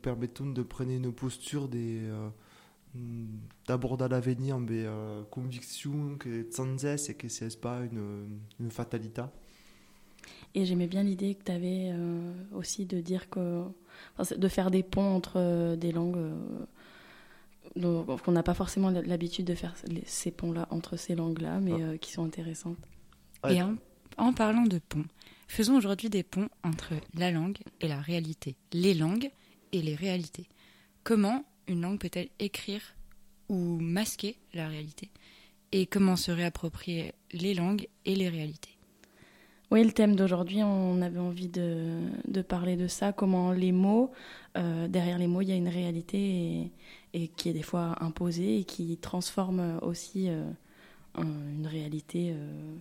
permettent de prendre une posture d'aborder l'avenir avec conviction, que sans cesse et que ce n'est pas une fatalité. Et j'aimais bien l'idée que tu avais aussi de dire de faire des ponts entre des langues, qu'on n'a pas forcément l'habitude de faire ces ponts-là entre ces langues-là, mais qui sont intéressantes. Ouais. Et en parlant de ponts, faisons aujourd'hui des ponts entre la langue et la réalité, les langues et les réalités. Comment une langue peut-elle écrire ou masquer la réalité? Et comment se réapproprier les langues et les réalités? Oui, le thème d'aujourd'hui, on avait envie de parler de ça, comment les mots, derrière les mots, il y a une réalité et qui est des fois imposée et qui transforme aussi une réalité,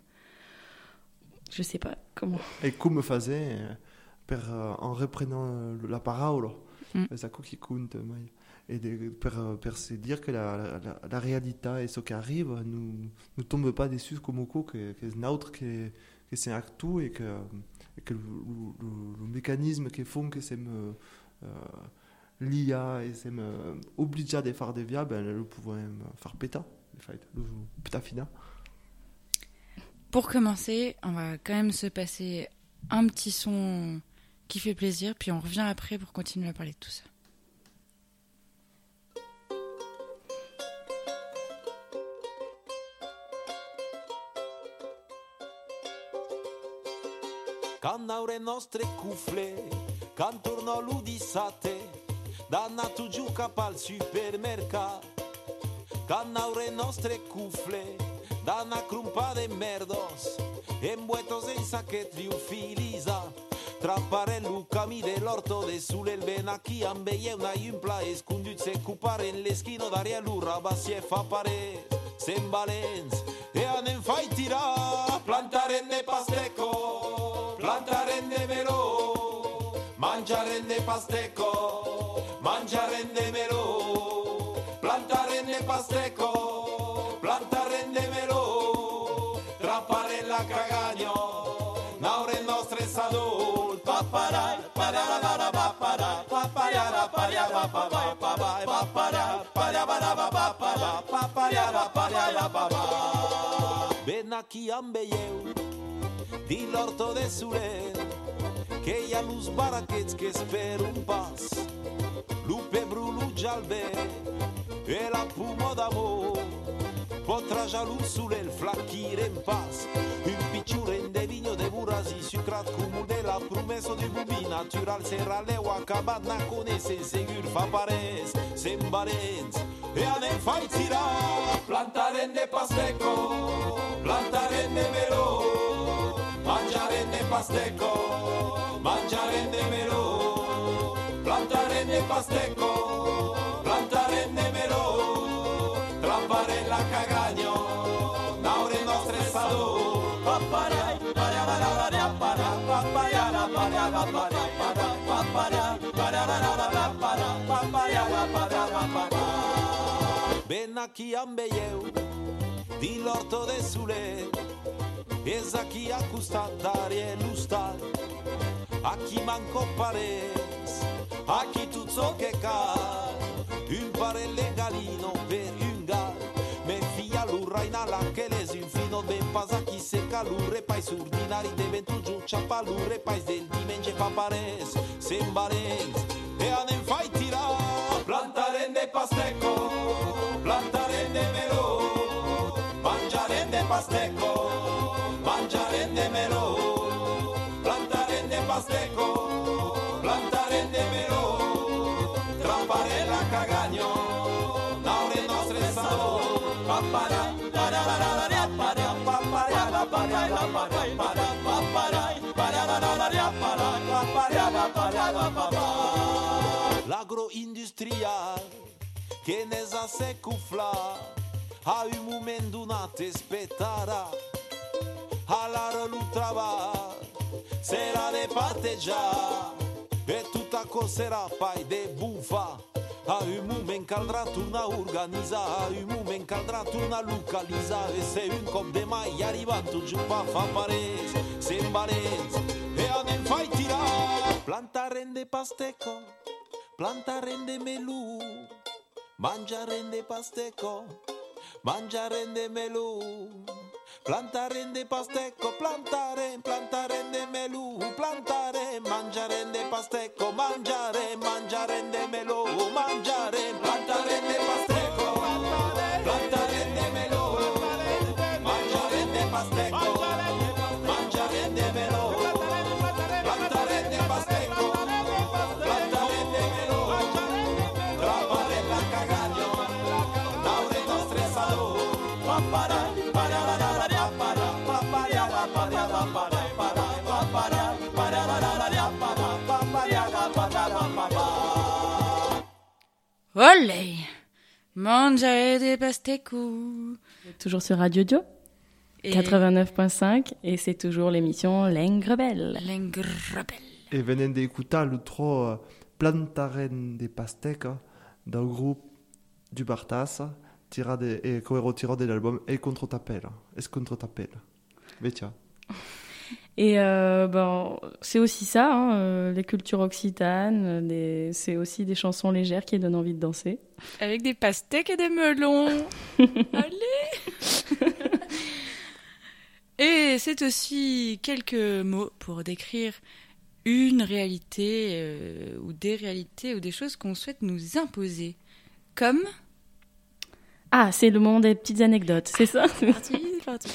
je ne sais pas comment. Et comme faisait, en reprenant la parole, c'est ça qui compte. Et pour se dire que la réalité et ce qui arrive ne tombe pas dessus comme quoi que c'est neutre, que c'est un tout et que le mécanisme qui font que c'est l'IA et c'est obligé de faire des via, le pouvoir faire péter, le péta fina. Pour commencer, on va quand même se passer un petit son qui fait plaisir, puis on revient après pour continuer à parler de tout ça. Quand aure nostre cuffle, quand torno l'udissate, danna tu giù cap al supermercat. Quand aure nostre cuffle, danna crumpa de merdos, embuetos en saquet liufiliza. Trapparellu cami dell'orto de sulle il venacchi ambeie una iumpla escunduzze cupare in l'eschino d'aria l'urra bassi e fa pare sembalenz e anem fai tirà plantare ne pastecco plantare ne melò mangiare ne pastecco mangiare ne melò plantare ne pastecco plantare ne melò trappare la cagagno naure nostre sadò paparai parara papara papara parara papara papara parara papara papara parara papara benaki ambeieu di l'orto de Sure che hi ha luz baraquets que espero un pas lupe brulu jalbe e la pumo d'amor potra jalus sul el flacchire in pas un picciure in de vigno de burasi sucrat cumul de la promesso di bubi natural serraleu acabat na conese segur fa pares sembarens e anem fai tira plantare ne pastecco plantare ne melò mangiare ne pastecco mangiare ne melò plantare ne pastecco plantare ne melò trappare la cagagno naure nostre sadò paparai parara para papara para papara para benaki ambeieu di l'orto de Sule es aquí accustandare lustar aquí manco pares aquí tutto che ca un pare legalino per un gar me fia l'urraina la che les un fino ben pasa chi secca l'urre pais ordinari deventu giù ciappa l'urre pais del dimenge fa pares sembarens e anem fai tira plantare ne pastecco plantare ne melò mangiare ne pastecco mangiare ne melò plantare ne pastecco plantare ne melò trappare la cagagno naure nostre sadò papara parara para papara l'agroindustrial che ne sa se cufla a un moment donat espetara alla relutrava sera de patteggiar e tutta cosera pai de bufa a un moment caldrà tornar a organitzar a un moment caldrà tornar a localitzar e se un cop de mai arribant tot giù pa fa pares sembarens e anem fai tirar plantare de pastecco planta rende melù, mangia rende pastecco, mangia rende melù. Planta rende pastecco, plantare rende melù, plantare, mangia rende pastecco, mangiare rende melù, mangiare, planta rende pastecco, planta rende melù, mangia rende pastecco, mangia rende melù, planta rende pastecco, planta rende melù, trovare la cagagno, naure nostre salù, papara. Olé! Mangiare des pastèques. Toujours sur Radio Dio, Et 89.5, et c'est toujours l'émission L'Engrebelle. l'engrebel. E venendo écouter le tro plantaren de pastèques del groupe du Bartas e coero tiro dell'album E Contre T'appelle. Es Contre T'appelle. Vetia. Et c'est aussi ça, hein, les cultures occitanes, c'est aussi des chansons légères qui donnent envie de danser. Avec des pastèques et des melons. Allez! Et c'est aussi quelques mots pour décrire une réalité ou des réalités ou des choses qu'on souhaite nous imposer. Comme... Ah, c'est le moment des petites anecdotes, c'est ça? C'est parti.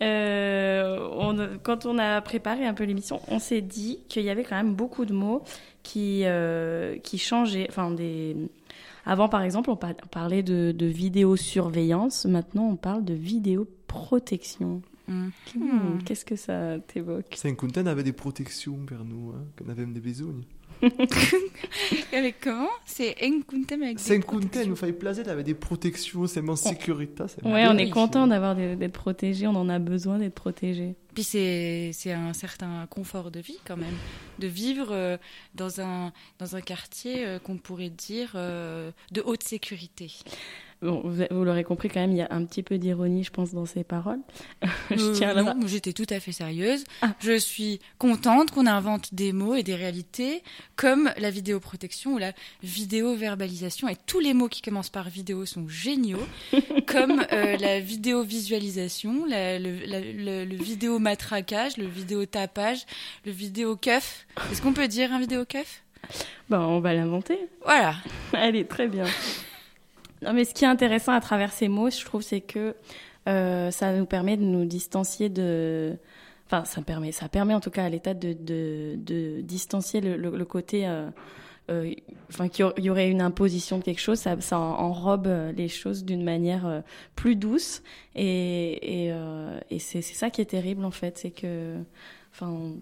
Quand on a préparé un peu l'émission, on s'est dit qu'il y avait quand même beaucoup de mots qui changeaient. Enfin, avant, par exemple, on parlait de vidéosurveillance. Maintenant, on parle de vidéoprotection. Qu'est-ce que ça t'évoque? Saint-Quentin avait des protections vers nous, hein, qu'on avait même des besognes. Avec comment? C'est Enkuntem avec des Saint-Quentin protections. nous fait plaisir, il avait des protections, c'est mon sécurité. Ouais, on est content d'être protégé, on en a besoin d'être protégé. Puis c'est un certain confort de vie quand même, de vivre dans un quartier qu'on pourrait dire de haute sécurité. Bon, vous l'aurez compris quand même, il y a un petit peu d'ironie, je pense, dans ces paroles. Je tiens à Non, j'étais tout à fait sérieuse. Ah. Je suis contente qu'on invente des mots et des réalités comme la vidéoprotection ou la vidéo-verbalisation. Et tous les mots qui commencent par vidéo sont géniaux, comme la vidéo-visualisation, le vidéo-matraquage, le vidéo-tapage, le vidéo-keuf. Est-ce qu'on peut dire un vidéo-keuf? On va l'inventer. Voilà. Allez, très bien. Non, mais ce qui est intéressant à travers ces mots, je trouve, c'est que ça nous permet de nous distancier de... Enfin, ça permet en tout cas à l'État de distancier le côté... qu'il y aurait une imposition de quelque chose, ça enrobe les choses d'une manière plus douce. Et c'est ça qui est terrible, en fait. C'est que... Enfin,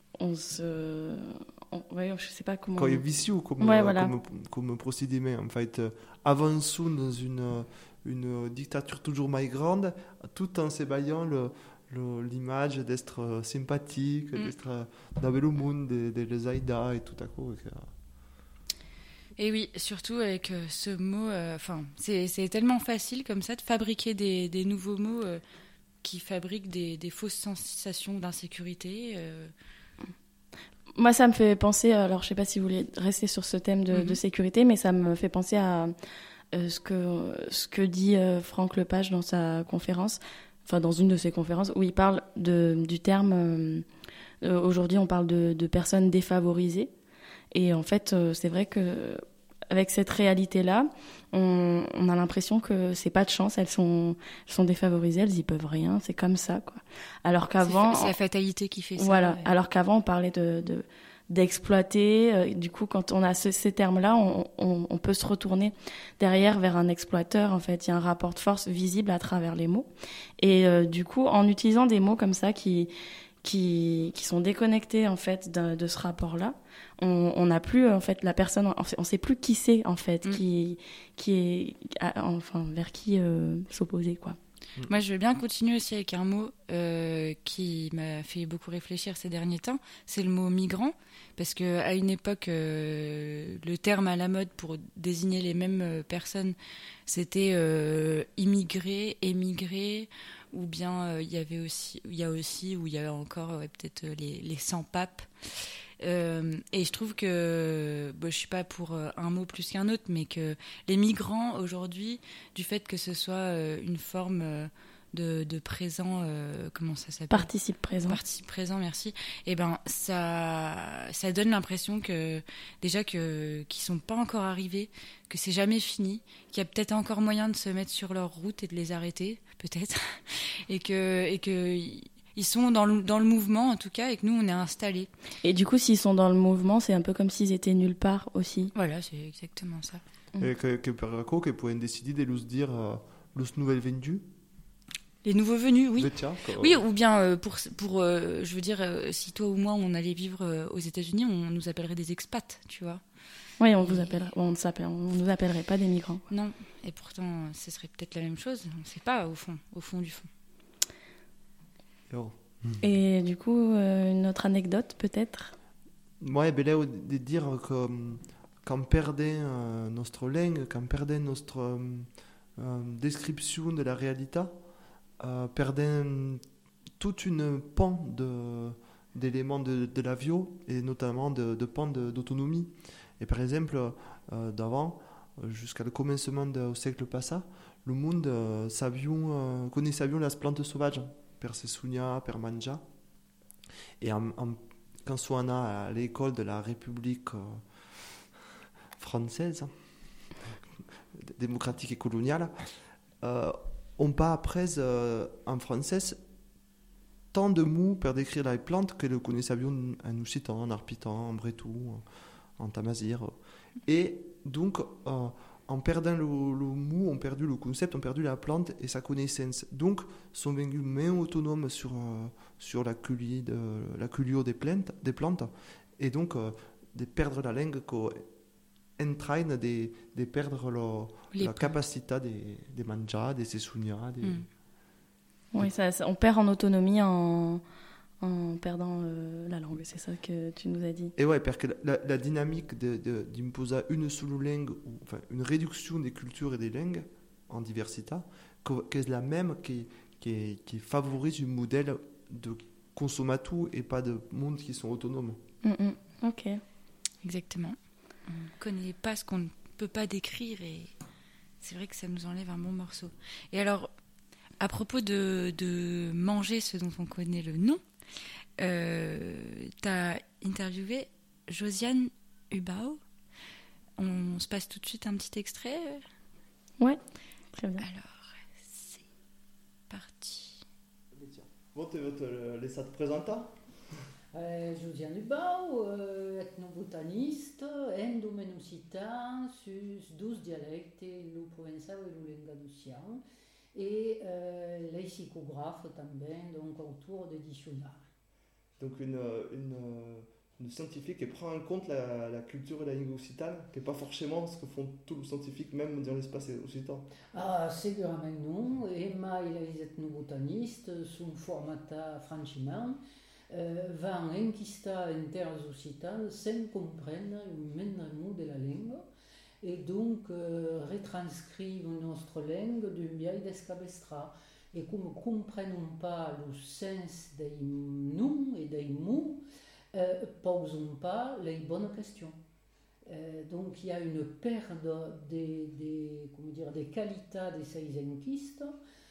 ouais, je sais pas comment... Quand il est vicieux comme procédé, en fait, avançons dans une dictature toujours plus grande, tout en s'ébaillant l'image d'être sympathique, d'être dans le monde, des Aïda et tout à coup. Et oui, surtout avec ce mot, c'est tellement facile comme ça de fabriquer des nouveaux mots qui fabriquent des fausses sensations d'insécurité. Moi, ça me fait penser, alors je sais pas si vous voulez rester sur ce thème de sécurité, mais ça me fait penser à ce que dit Franck Lepage dans sa conférence, enfin dans une de ses conférences, où il parle du terme, aujourd'hui on parle de personnes défavorisées, et en fait c'est vrai que avec cette réalité-là, on a l'impression que c'est pas de chance, elles sont défavorisées, elles y peuvent rien, c'est comme ça, quoi. Alors qu'avant, c'est la fatalité qui fait ça. Voilà. Ouais. Alors qu'avant, on parlait d'exploiter. Du coup, quand on a ces termes-là, on peut se retourner derrière vers un exploiteur. En fait, il y a un rapport de force visible à travers les mots. Et du coup, en utilisant des mots comme ça qui sont déconnectés en fait de ce rapport-là, on n'a plus en fait la personne, on sait plus qui c'est en fait, qui est vers qui s'opposer, quoi. Moi, je veux bien continuer aussi avec un mot qui m'a fait beaucoup réfléchir ces derniers temps, c'est le mot migrant, parce qu'à une époque, le terme à la mode pour désigner les mêmes personnes, c'était immigré, émigré, ou bien il y a encore peut-être les sans-papes. Et je trouve que, je suis pas pour un mot plus qu'un autre, mais que les migrants aujourd'hui, du fait que ce soit une forme de présent, comment ça s'appelle ? Participe présent. Participe présent, merci. Et ben ça donne l'impression que déjà qu'ils sont pas encore arrivés, que c'est jamais fini, qu'il y a peut-être encore moyen de se mettre sur leur route et de les arrêter, peut-être, et que ils sont dans le mouvement en tout cas, et que nous on est installés. Et du coup, s'ils sont dans le mouvement, c'est un peu comme s'ils étaient nulle part aussi. Voilà, c'est exactement ça. Et que per quoi qu'ils pouvaient décider de nous dire los nouvelles vendues. Les nouveaux venus, oui. Oui, ou bien je veux dire, si toi ou moi on allait vivre aux États-Unis, on nous appellerait des expats, tu vois. Oui, on nous appellerait pas des migrants. Non, et pourtant, ce serait peut-être la même chose. On ne sait pas au fond du fond. Et du coup, une autre anecdote peut-être. Ouais, là, de dire que quand perdait notre langue, quand perdait notre description de la réalité, perdait toute une pan d'éléments de la vie et notamment de pan d'autonomie. Et par exemple, d'avant, jusqu'à le commencement du siècle passé, le monde connaissait bien les plantes sauvages, per Sessunia, per Manja. Et quand on a à l'école de la République française, démocratique et coloniale, on pas après en français tant de mots pour décrire les plantes que le connaissait bien en occitan, en arpitan, en bretou, en tamazir. Et donc, en perdant le mot, on perdu le concept, on perdu la plante et sa connaissance. Donc, sont devenus moins autonomes sur la culture des plantes. Et donc, de perdre la langue entraîne de perdre la capacité de manger, de se souvenir. Oui, on perd en autonomie en perdant la langue, c'est ça que tu nous as dit. Et ouais, parce que la dynamique d'imposer une seule langue, ou enfin une réduction des cultures et des langues en diversité, qu'est la même qui favorise un modèle de consommateur et pas de monde qui sont autonomes. Ok. Exactement. On ne connaît pas ce qu'on ne peut pas décrire et c'est vrai que ça nous enlève un bon morceau. Et alors, à propos de manger ce dont on connaît le nom, tu as interviewé Josiane Hubau. On se passe tout de suite un petit extrait. Ouais, très bien. Alors, c'est parti. Bon, tu veux te laisser te présenter? Josiane Hubau, ethnobotaniste, en occitan, sus 12 dialectes, le provençal et le languedocien, et lexicographe também, donc auteur de dictionnaires. Donc une scientifique qui prend en compte la culture et la langue occitane, qui n'est pas forcément ce que font tous les scientifiques, même dans l'espace occitan. Ah, segurament non, et mai les ethnobotanistes sont formata franchement, van enquistar en terres occitanes sans comprendre le moindre mot de la langue et donc retranscrivent notre langue d'un biais d'escabestra. Et comme nous ne comprenons pas le sens des noms et des mots, posons pas les bonnes questions. Donc il y a une perte des qualités de ces enquistes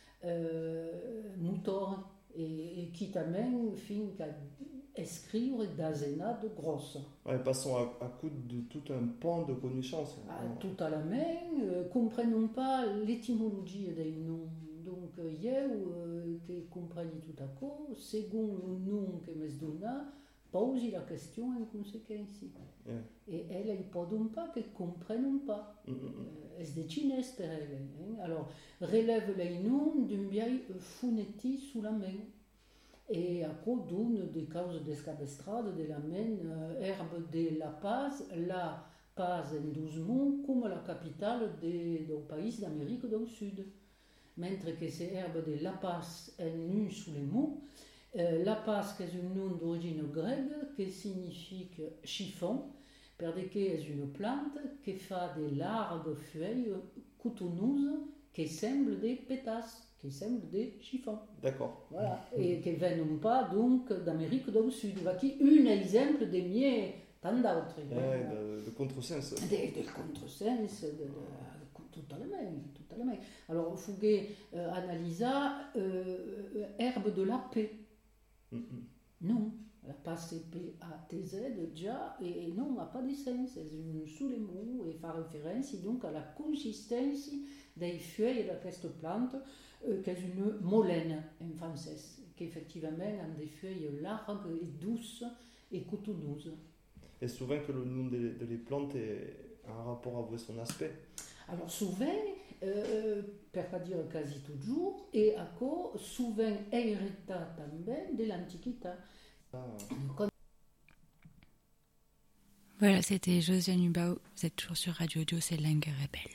mouteurs et qui t'amène fin à écrire des grosses. Ouais, passons à coup de tout un pan de connaissances. Tout à la main, comprenons pas l'étymologie des noms. Donc, qui comprennent tout à coup, selon le nom que me donne, pose la question en conséquence. Yeah. Et elles ne peuvent pas que comprennent pas. C'est des Chinois pour elles. Alors, relève les noms d'un biais phonétique sous la main. Et après, donne des causes d'escabestrade de la main, herbe de La Paz en 12 mots, comme la capitale du pays d'Amérique du Sud. Mentre que ces herbes de La Paz est nu sous les mots, La Paz est un nom d'origine grecque qui signifie chiffon, parce que c'est une plante qui fait des larges feuilles coutonneuses qui semblent des pétasses, qui semblent des chiffons. D'accord. Voilà, et qui ne viennent pas donc d'Amérique du Sud. Voici un exemple des miens, tant d'autres. De contresens. De contresens, totalement. Alors, Fouguet analysa herbe de la paix. Non, pas C-P-A-T-Z déjà, et non, n'a pas de sens. C'est un sous les mots et fait référence donc à la consistance des feuilles de cette plante, qui est une molène en français, qui effectivement a des feuilles larges et douces et cotonneuses. Et souvent que le nom des plantes est en rapport avec son aspect. Alors souvent, per pas dire quasi toujours, et à quoi souvent hérité también de l'Antiquité. Voilà, c'était Josiane Hubau. Vous êtes toujours sur Radio Audio, c'est Langue Rebelle.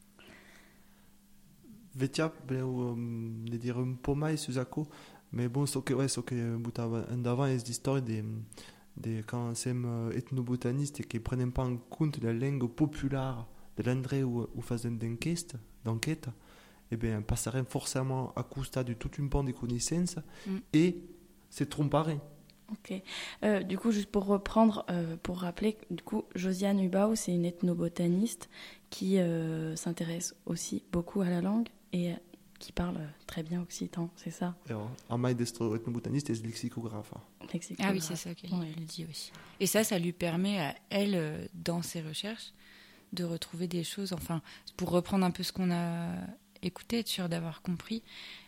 Vetia, ne dire un po' mai su Zaco, mais bon, ce que butava andavant est l'histoire des quand sem ethnobotanistes qui prennent pas en compte la langue populaire de l'endroit où faisaient une enquête, eh bien, passerait forcément à costa de toute une bande de connaissances et c'est tromperait. Ok. Du coup, juste pour reprendre, pour rappeler, du coup, Josiane Hubau, c'est une ethnobotaniste qui s'intéresse aussi beaucoup à la langue et qui parle très bien occitan, c'est ça? Un maître ethnobotaniste est lexicographe. Ah oui, c'est ça qu'elle dit aussi. Et ça lui permet à elle, dans ses recherches, de retrouver des choses, enfin, pour reprendre un peu ce qu'on a écouté, être sûr d'avoir compris,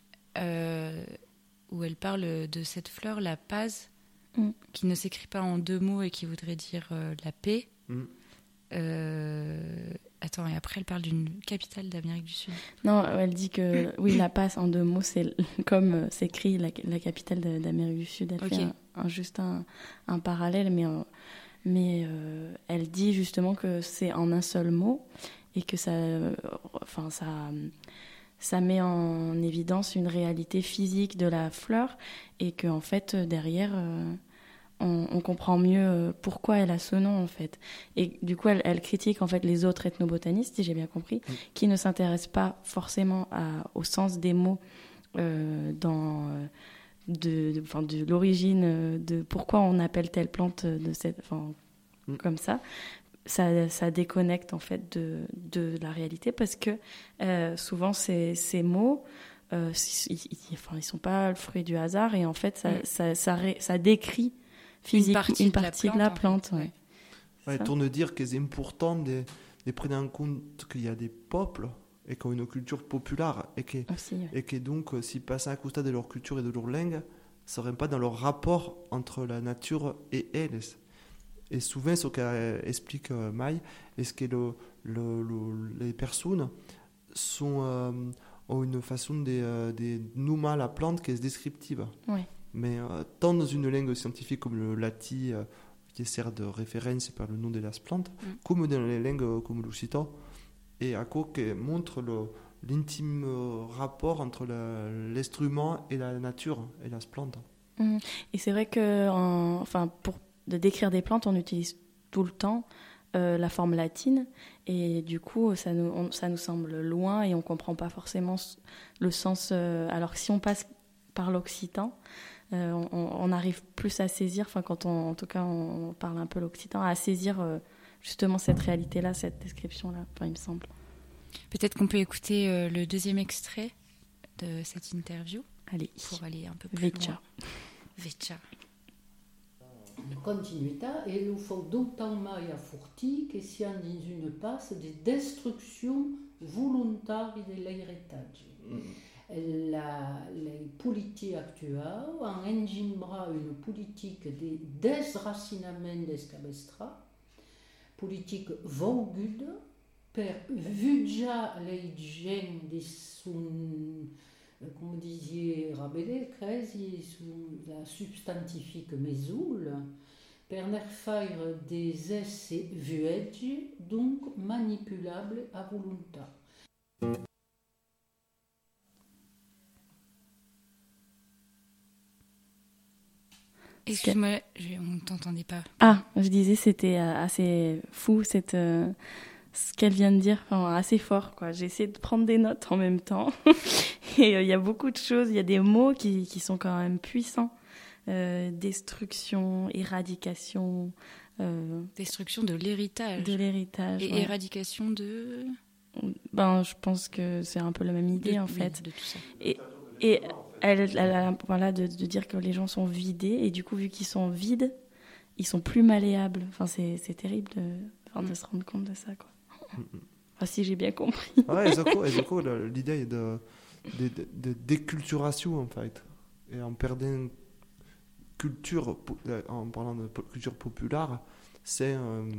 où elle parle de cette fleur, la paz, qui ne s'écrit pas en deux mots et qui voudrait dire la paix. Attends, et après elle parle d'une capitale d'Amérique du Sud. Non, elle dit que oui, la Paz en deux mots, c'est comme s'écrit la capitale d'Amérique du Sud. Elle fait juste un parallèle, mais elle dit justement que c'est en un seul mot et que ça met en évidence une réalité physique de la fleur et que en fait derrière on comprend mieux pourquoi elle a ce nom en fait. Et du coup elle critique en fait les autres ethnobotanistes, si j'ai bien compris, qui ne s'intéressent pas forcément au sens des mots de l'origine de pourquoi on appelle telle plante comme ça. Ça déconnecte en fait de la réalité parce que souvent ces mots ils sont pas le fruit du hasard et en fait ça décrit physiquement une partie de la plante. Ouais, tourne dire que c'est important de prendre en compte qu'il y a des peuples et qui ont une culture populaire et que donc s'ils passent à côté de leur culture et de leur langue, ça ne serait pas dans leur rapport entre la nature et elles. Et souvent, ce qu'explique Maï, est que les personnes ont une façon de nommer la plante qui est descriptive. Ouais. Mais tant dans une langue scientifique comme le lati, qui sert de référence par le nom de la plante, comme dans les langues comme l'occitan, et à quoi qui montre l'intime rapport entre l'instrument et la nature et la plante. Et c'est vrai que pour de décrire des plantes, on utilise tout le temps la forme latine et du coup ça nous semble loin et on comprend pas forcément le sens. Alors que si on passe par l'occitan, on arrive plus à saisir, quand en tout cas on parle un peu l'occitan, à saisir justement cette réalité-là, cette description-là, il me semble. Peut-être qu'on peut écouter le deuxième extrait de cette interview. Allez. Pour aller un peu plus loin. Vecha. Continuità e lo fa d'autant mai a furti che siamo in una passe di destruzione volontaria dell'héritage. Les politiques actuelles ont engendré une politique de desracinament des cabestras, politique volguda per vuggiare les gens de son, come disiez Rabelais, cresi su la substantifique mesul, per ne faire des essais vueggi, donc manipulables à volonté. Excuse-moi, on ne t'entendait pas. Ah, je disais c'était assez fou cette ce qu'elle vient de dire, enfin, assez fort, quoi. J'ai essayé de prendre des notes en même temps. Et il y a beaucoup de choses, il y a des mots qui sont quand même puissants. Destruction, éradication. Destruction de l'héritage. De l'héritage. Et ouais. éradication de... Je pense que c'est un peu la même idée, en fait. De tout ça. Et elle a voilà, de dire que les gens sont vidés, et du coup, vu qu'ils sont vides, ils sont plus malléables. Enfin, c'est terrible de se rendre compte de ça, quoi. Enfin, si j'ai bien compris. Ouais, Ezoko, l'idée de déculturation, en fait. Et en perdant culture, en parlant de culture populaire, c'est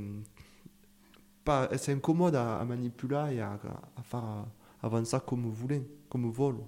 incommode à manipuler et à faire avancer comme vous voulez, comme vous voulez.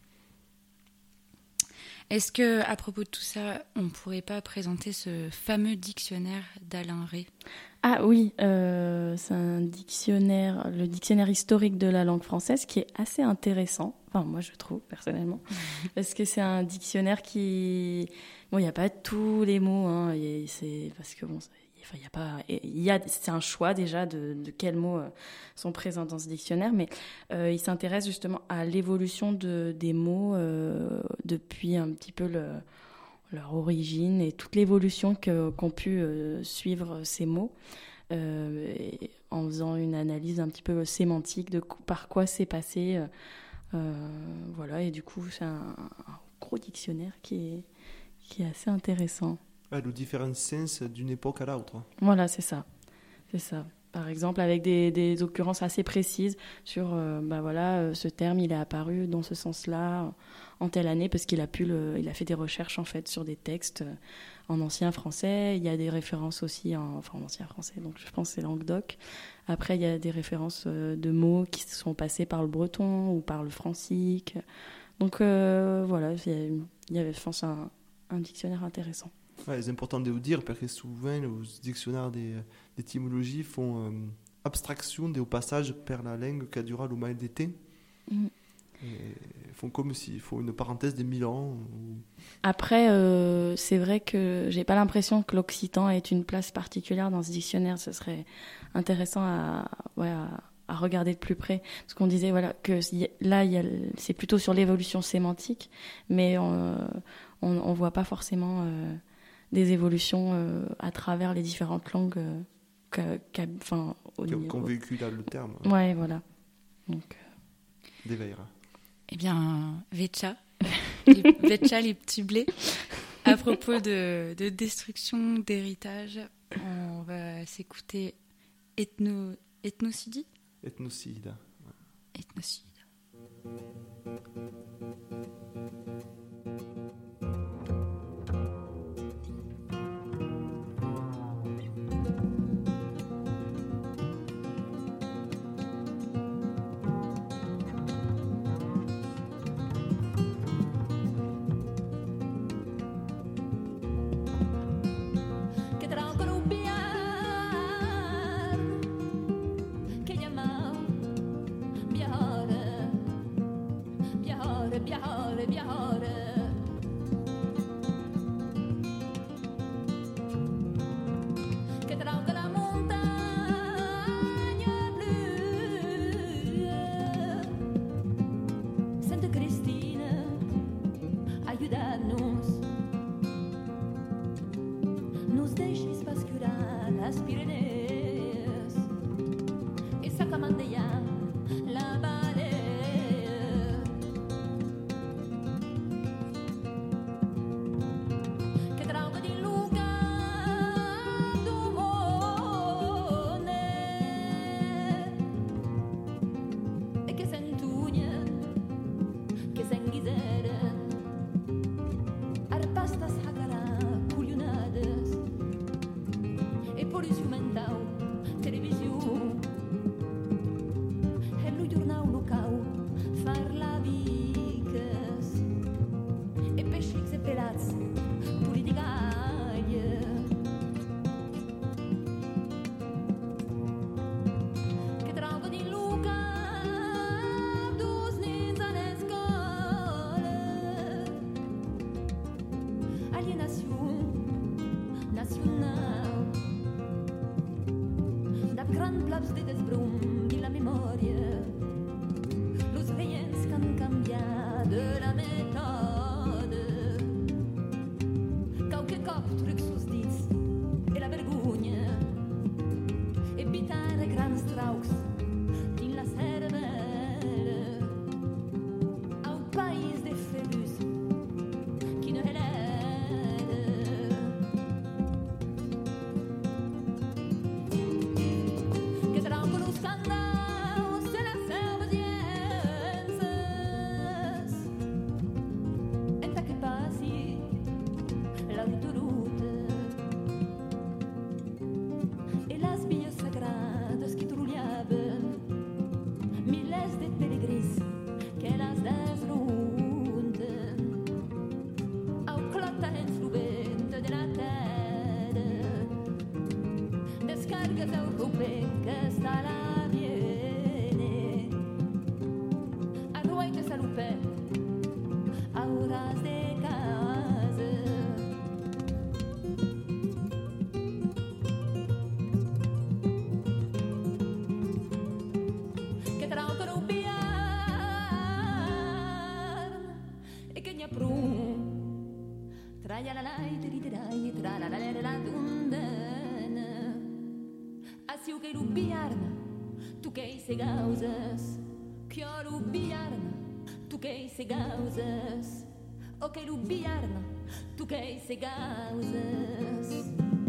Est-ce que, à propos de tout ça, on ne pourrait pas présenter ce fameux dictionnaire d'Alain Rey ? Ah oui, c'est un dictionnaire, le dictionnaire historique de la langue française, qui est assez intéressant. Enfin, moi, je trouve, personnellement. Parce que c'est un dictionnaire qui... Bon, il n'y a pas tous les mots, hein, c'est parce que, bon, il y a pas... c'est un choix, déjà, de quels mots sont présents dans ce dictionnaire, mais il s'intéresse justement à l'évolution des mots depuis un petit peu leur origine et toute l'évolution qu'ont pu suivre ces mots, en faisant une analyse un petit peu sémantique de par quoi c'est passé. Voilà, et du coup, c'est un gros dictionnaire qui est assez intéressant. Ouais, le différent sens d'une époque à l'autre. Voilà, c'est ça. Par exemple, avec des occurrences assez précises sur, ce terme, il est apparu dans ce sens-là, en telle année, parce qu'il a fait des recherches, en fait, sur des textes en ancien français. Il y a des références aussi en ancien français, donc je pense que c'est Languedoc. Après, il y a des références de mots qui sont passés par le breton ou par le francique. Donc, voilà, il y avait, je pense, un dictionnaire intéressant. Ouais, c'est important de vous dire parce que souvent les dictionnaires d'étymologie font abstraction des passages par la langue qui a duré le mal d'été. Et font comme s'il faut une parenthèse de 1000 ans. Après, c'est vrai que j'ai pas l'impression que l'occitan ait une place particulière dans ce dictionnaire. Ce serait intéressant à regarder de plus près. Parce qu'on disait que là, c'est plutôt sur l'évolution sémantique, mais on voit pas forcément des évolutions à travers les différentes langues qui ont vécu là le terme. Ouais, voilà. Donc, Deveira. Eh bien, Vetcha, les petits blés. À propos de destruction, d'héritage, on va s'écouter Ethnocide. Ethnocide. Ethnocide. Viajare fan plaps de desbrum de la memoria. Los reyes que han canviat de la metode. Qualque cop trucs sus dits e la vergonya. Evitar grans traucs din la cervella. Au país de febus qui no era. Que trampo los candaus de las selves dienses. Enta que passi l'autoruta e las vies sagrades que trullaven milers de pelegris que las desrunten au clatens lubent de la terra descargues el rupe que està a la viene arruai que salupe auras de casa. Que trau que rupiar e che n'ha prum traia la lai teriderai tra la la dundana asiu che rupiarna tu che sei gausas che rupiarna tu che sei gausas o che rupiarna tu che sei gausas.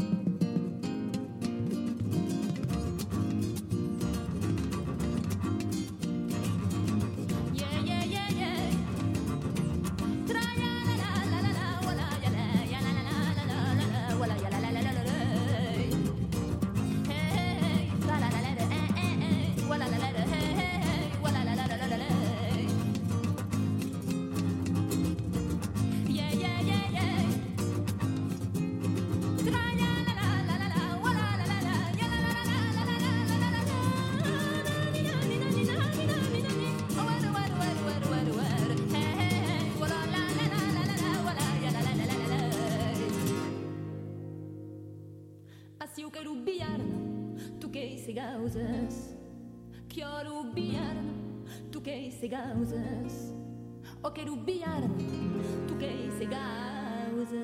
Yeah, yeah, yeah, yeah. Tra-ya, la, la, la, la, la, wala, ya, la, ya, la, la, la, la, la, la, wala, ya, la, la, la, la, la, la. Hey, hey, tra, la, la, la, la, wala, la, la, la, hey, hey, wala, la, la, la, la, la, la. Yeah, yeah, yeah, yeah. Tra-ya, la, la, la, la, la, wala, la, la, la, ya, la, la, la, la, la, la, la, la, la, la. Mina, mina, mina, mina, mina, mina. Oh, wadu, wadu, wadu, wadu, wadu, wadu. Hey, hey, hey, wala, la, la, la, la, la, la, wala, ya, la, la, la, la, la, la. Asiu que rubiarna, tu que sei gausas. Que rubiarna, tu que sei gausas. O que rubiarna, tu que sei gausas.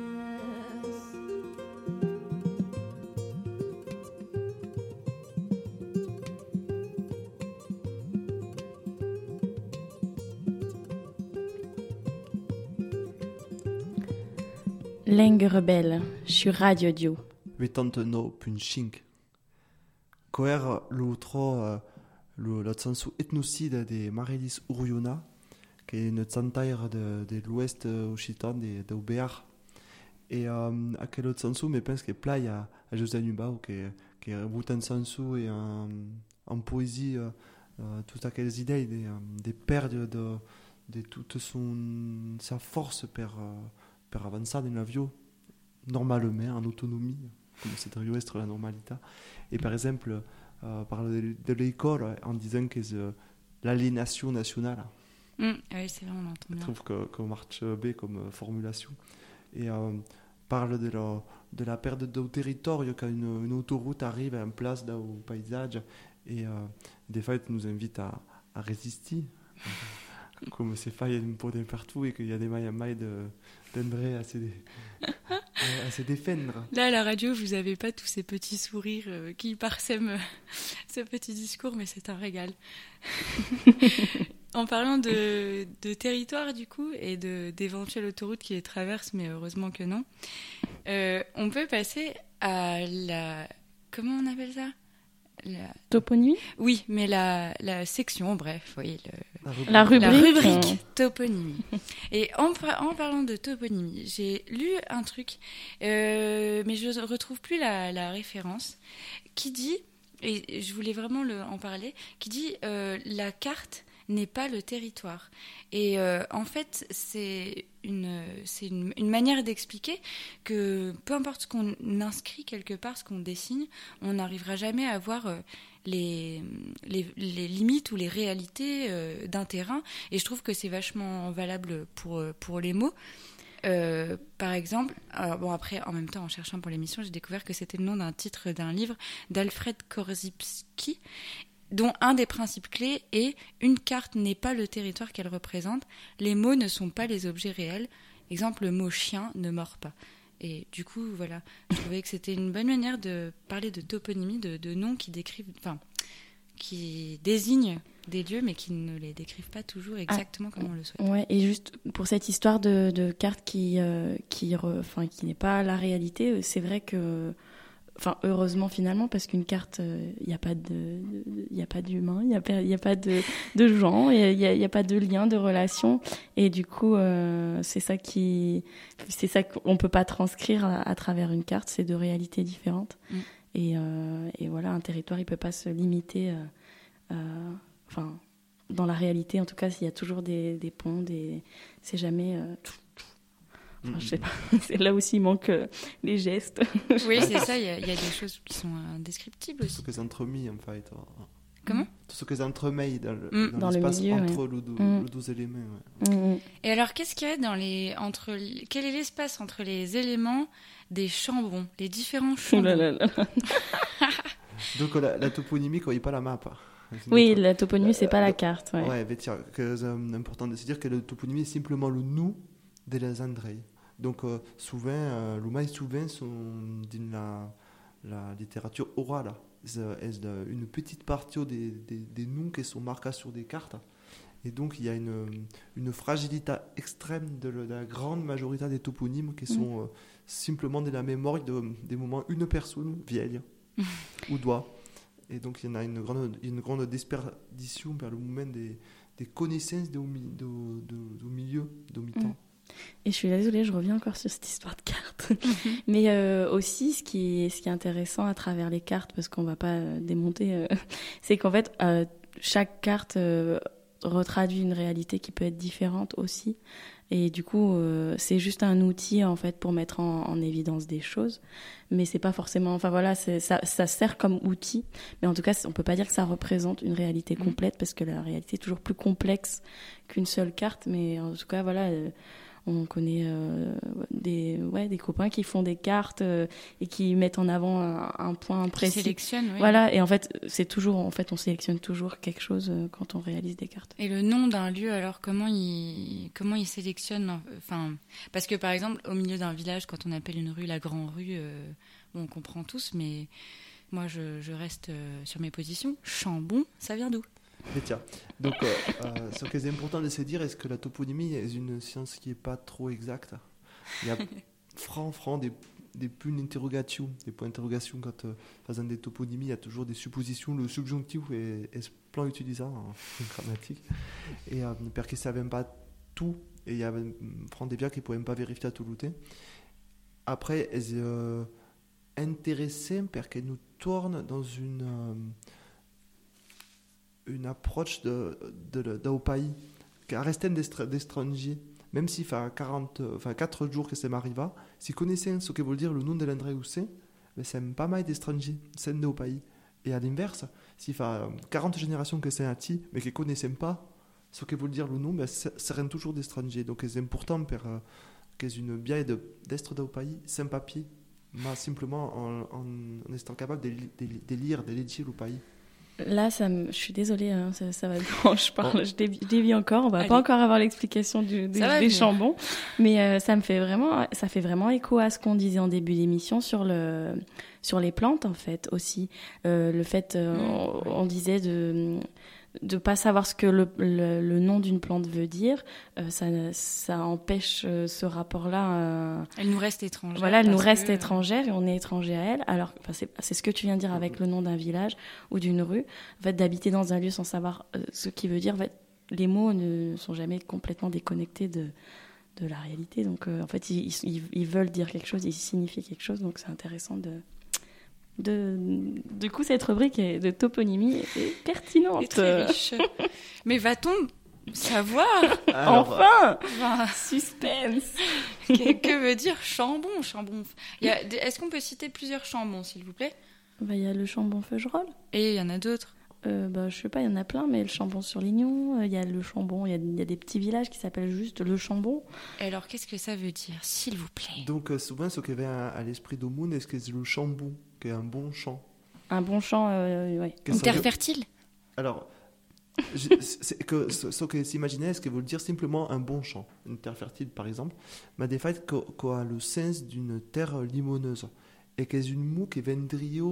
Langue rebelle sur Radio Dio. Vetanteno punchink. Coer l'outro le sensu ethnocide de Marelis Uriona, qui est une santaire de l'ouest occitan de Béar. Et à quel autre sensu, mais pense que play à José Nubao, qui est un sensu et en poésie, toutes aquelles idées, des pertes de toute sa force per avançar dans la vie, normalement, en autonomie, comme c'est un est la normalité. Et par exemple, parler de l'école en disant que c'est l'aliénation nationale. Oui, c'est vrai, on entend bien. Je trouve qu'on marche bien comme formulation. Et parle de la perte de territoire quand une autoroute arrive en place dans le paysage. Et des fois, nous invite à résister. Comme c'est fait un peu de partout et qu'il y a des mailles d'André à se défendre. Là, à la radio, vous n'avez pas tous ces petits sourires qui parsèment ce petit discours, mais c'est un régal. En parlant de territoire, du coup, et d'éventuelles autoroutes qui les traversent, mais heureusement que non, on peut passer à la... Comment on appelle ça ? Toponymie ? Oui, mais la section, bref, oui, la rubrique toponymie. Et en parlant de toponymie, j'ai lu un truc, mais je ne retrouve plus la référence, qui dit, et je voulais vraiment en parler, qui dit la carte n'est pas le territoire. Et en fait, c'est une manière d'expliquer que peu importe ce qu'on inscrit quelque part, ce qu'on dessine, on n'arrivera jamais à voir les limites ou les réalités d'un terrain. Et je trouve que c'est vachement valable pour les mots. Par exemple, bon après, en même temps, en cherchant pour l'émission, j'ai découvert que c'était le nom d'un titre d'un livre d'Alfred Korzybski, dont un des principes clés est « Une carte n'est pas le territoire qu'elle représente, les mots ne sont pas les objets réels. Exemple, le mot chien ne mord pas. » Et du coup, voilà, je trouvais que c'était une bonne manière de parler de toponymie, de noms qui décrivent, enfin, qui désignent des lieux, mais qui ne les décrivent pas toujours exactement comme on le souhaite. Ouais, et juste pour cette histoire de carte qui n'est pas la réalité, c'est vrai que, enfin, heureusement finalement, parce qu'une carte, il n'y a pas d'humain, il n'y a pas de gens, il n'y a pas de lien, de relation, et du coup, c'est ça qu'on peut pas transcrire à travers une carte, c'est deux réalités différentes. Et voilà, un territoire, il peut pas se limiter, enfin, dans la réalité, en tout cas, s'il y a toujours des ponts, c'est jamais. Enfin, je sais pas, c'est là aussi il manque les gestes. Oui, c'est ça, il y a des choses qui sont indescriptibles aussi. Tout ce qui est entremis, en fait. Comment ? Tout ce qui est entremêt dans l'espace milieu, entre les deux éléments. Ouais. Et alors, qu'est-ce qu'il y a quel est l'espace entre les éléments des chambrons, les différents chambrons ? Donc la toponymie, quand il n'y a pas la map. Oui, la toponymie, c'est pas la carte. Ouais. Ouais, mais tiens, c'est important de se dire que la toponymie est simplement le nom de les endroits. Donc, souvent, l'humain souvent sont dans la littérature orale. C'est une petite partie des noms qui sont marqués sur des cartes. Et donc, il y a une fragilité extrême de la grande majorité des toponymes qui sont simplement de la mémoire des moments une personne vieille ou doit. Et donc, il y en a une grande dispersion vers le moment des connaissances du milieu, du mi-temps. Et je suis désolée, je reviens encore sur cette histoire de cartes. Mais aussi, ce qui est intéressant à travers les cartes, parce qu'on ne va pas démonter, c'est qu'en fait, chaque carte retraduit une réalité qui peut être différente aussi. Et du coup, c'est juste un outil en fait pour mettre en évidence des choses, mais c'est pas forcément. Enfin voilà, ça sert comme outil, mais en tout cas, on peut pas dire que ça représente une réalité complète parce que la réalité est toujours plus complexe qu'une seule carte. Mais en tout cas, voilà. On connaît des copains qui font des cartes et qui mettent en avant un point précis. Qui sélectionnent, oui. Voilà, et en fait, on sélectionne toujours quelque chose quand on réalise des cartes. Et le nom d'un lieu, alors comment il sélectionne, enfin, parce que par exemple, au milieu d'un village, quand on appelle une rue la Grand Rue, on comprend tous, mais moi, je reste sur mes positions. Chambon, ça vient d'où ? Et tiens, donc ce qui est important de se dire, est-ce que la toponymie est une science qui n'est pas trop exacte ? Il y a des points d'interrogation, quand faisant des toponymies, il y a toujours des suppositions, le subjonctif est plein utilisé en grammatique, et parce qu'ils ne savaient pas tout, et il y a des biens qui ne pouvaient pas vérifier à tout l'outé. Après, c'est intéressant parce qu'elle nous tourne dans une approche d'un pays qui a resté d'étrangers, même s'il fait 4 jours que ça m'arrive, si connaissez ce que veut dire le nom de l'endroit où c'est pas mal d'étrangers, c'est d'un pays. Et à l'inverse, s'il fait 40 générations que c'est un petit, mais qui ne connaissent pas ce que veut dire le nom, c'est rien toujours d'étrangers. Donc c'est important pour qu'il y ait une biais d'être d'un pays sans papier, mais simplement en étant capable de lire le pays. Là, je suis désolée, hein, ça va quand je parle, je dévie encore. On va pas encore avoir l'explication des chambons, mais ça fait vraiment écho à ce qu'on disait en début d'émission sur les plantes en fait aussi. Le fait, on disait de pas savoir ce que le nom d'une plante veut dire, ça empêche ce rapport-là. Elle nous reste étrangère. Voilà, elle nous reste étrangère et on est étranger à elle. Alors, c'est ce que tu viens de dire avec le nom d'un village ou d'une rue. En fait, d'habiter dans un lieu sans savoir ce qu'il veut dire, en fait, les mots ne sont jamais complètement déconnectés de la réalité. Donc, en fait, ils veulent dire quelque chose, ils signifient quelque chose. Donc, c'est intéressant du coup, cette rubrique de toponymie est pertinente. Et très riche. Mais va-t-on savoir enfin suspense. Que veut dire chambon? Est-ce qu'on peut citer plusieurs chambons, s'il vous plaît? Il y a le chambon feugerolles. Et il y en a d'autres. Je sais pas, il y en a plein, mais le Chambon-sur-Lignon, il y a le Chambon, il y a des petits villages qui s'appellent juste le Chambon. Et alors, qu'est-ce que ça veut dire, s'il vous plaît? Donc, souvent, ce qui vient à l'esprit du monde, est-ce que c'est le chambon, qui est un bon champ? Un bon champ, ouais. Une terre fertile? Alors, ce que s'imaginer, est-ce que veut dire simplement un bon champ, une terre fertile par exemple, mais des fois qui a le sens d'une terre limoneuse et qui est une moue qui vendrait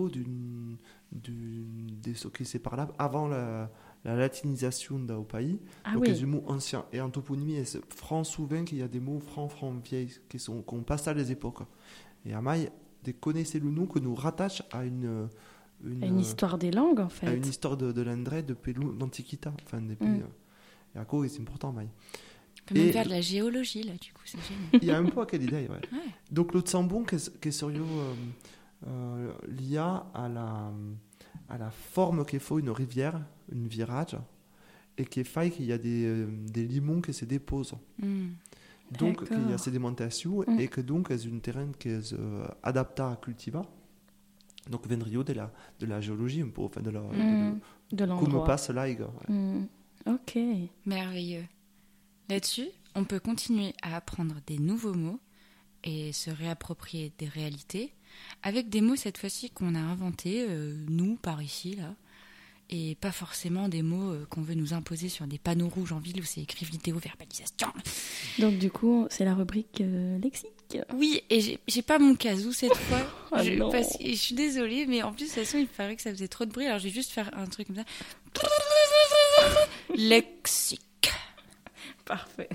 de ce qui s'est par là avant la latinisation au pays, donc oui. c'est une moue ancien. Et en toponymie, c'est franc souvent qu'il y a des mots franc vieilles qu'on passe à les époques. Et à Maille, de connaître le nom que nous rattache à une histoire des langues, en fait. À une histoire de l'André depuis l'Antiquité. Enfin, depuis, et à quoi c'est important, Maï. On peut même faire de la géologie, là, du coup, c'est génial. Il y a un peu à quelle idée, ouais. Donc, le Tsambon, qui est sérieux, lié à la forme qu'il faut une rivière, une virage, et qui fait qu'il y a des limons qui se déposent. Donc, il y a sédimentation, et que donc, c'est une terrain qui est adapté à cultiver. Donc, vendrio de la géologie, un peu, enfin, de l'endroit. Comme passe l'aigle. Ouais. Ok. Merveilleux. Là-dessus, on peut continuer à apprendre des nouveaux mots et se réapproprier des réalités avec des mots, cette fois-ci, qu'on a inventés, nous, par ici, là, et pas forcément des mots qu'on veut nous imposer sur des panneaux rouges en ville où c'est écrit vidéo verbalisation. Donc du coup, c'est la rubrique lexique. Oui, et j'ai pas mon casou cette fois. Non. Je suis désolée, mais en plus, de toute façon, il me paraît que ça faisait trop de bruit, alors je vais juste faire un truc comme ça. Lexique. Parfait.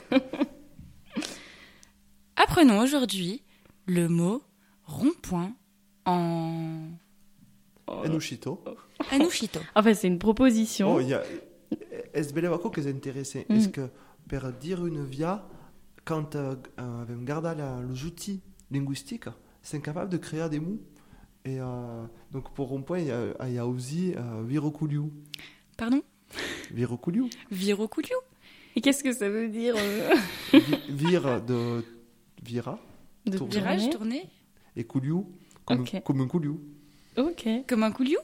Apprenons aujourd'hui le mot rond-point en... Anushito. Anushito. En fait, c'est une proposition. Est-ce que c'est intéressant? Est-ce que pour dire une via, quand on garde les outils linguistiques, c'est capable de créer des mots? Et donc pour rond-point, il y a aussi viroculiu. Pardon? Viroculiu. Viroculiu. Et qu'est-ce que ça veut dire Vire de vira. De virage, tourner. Et couliu, comme un couliu. Ok. Comme un couliou.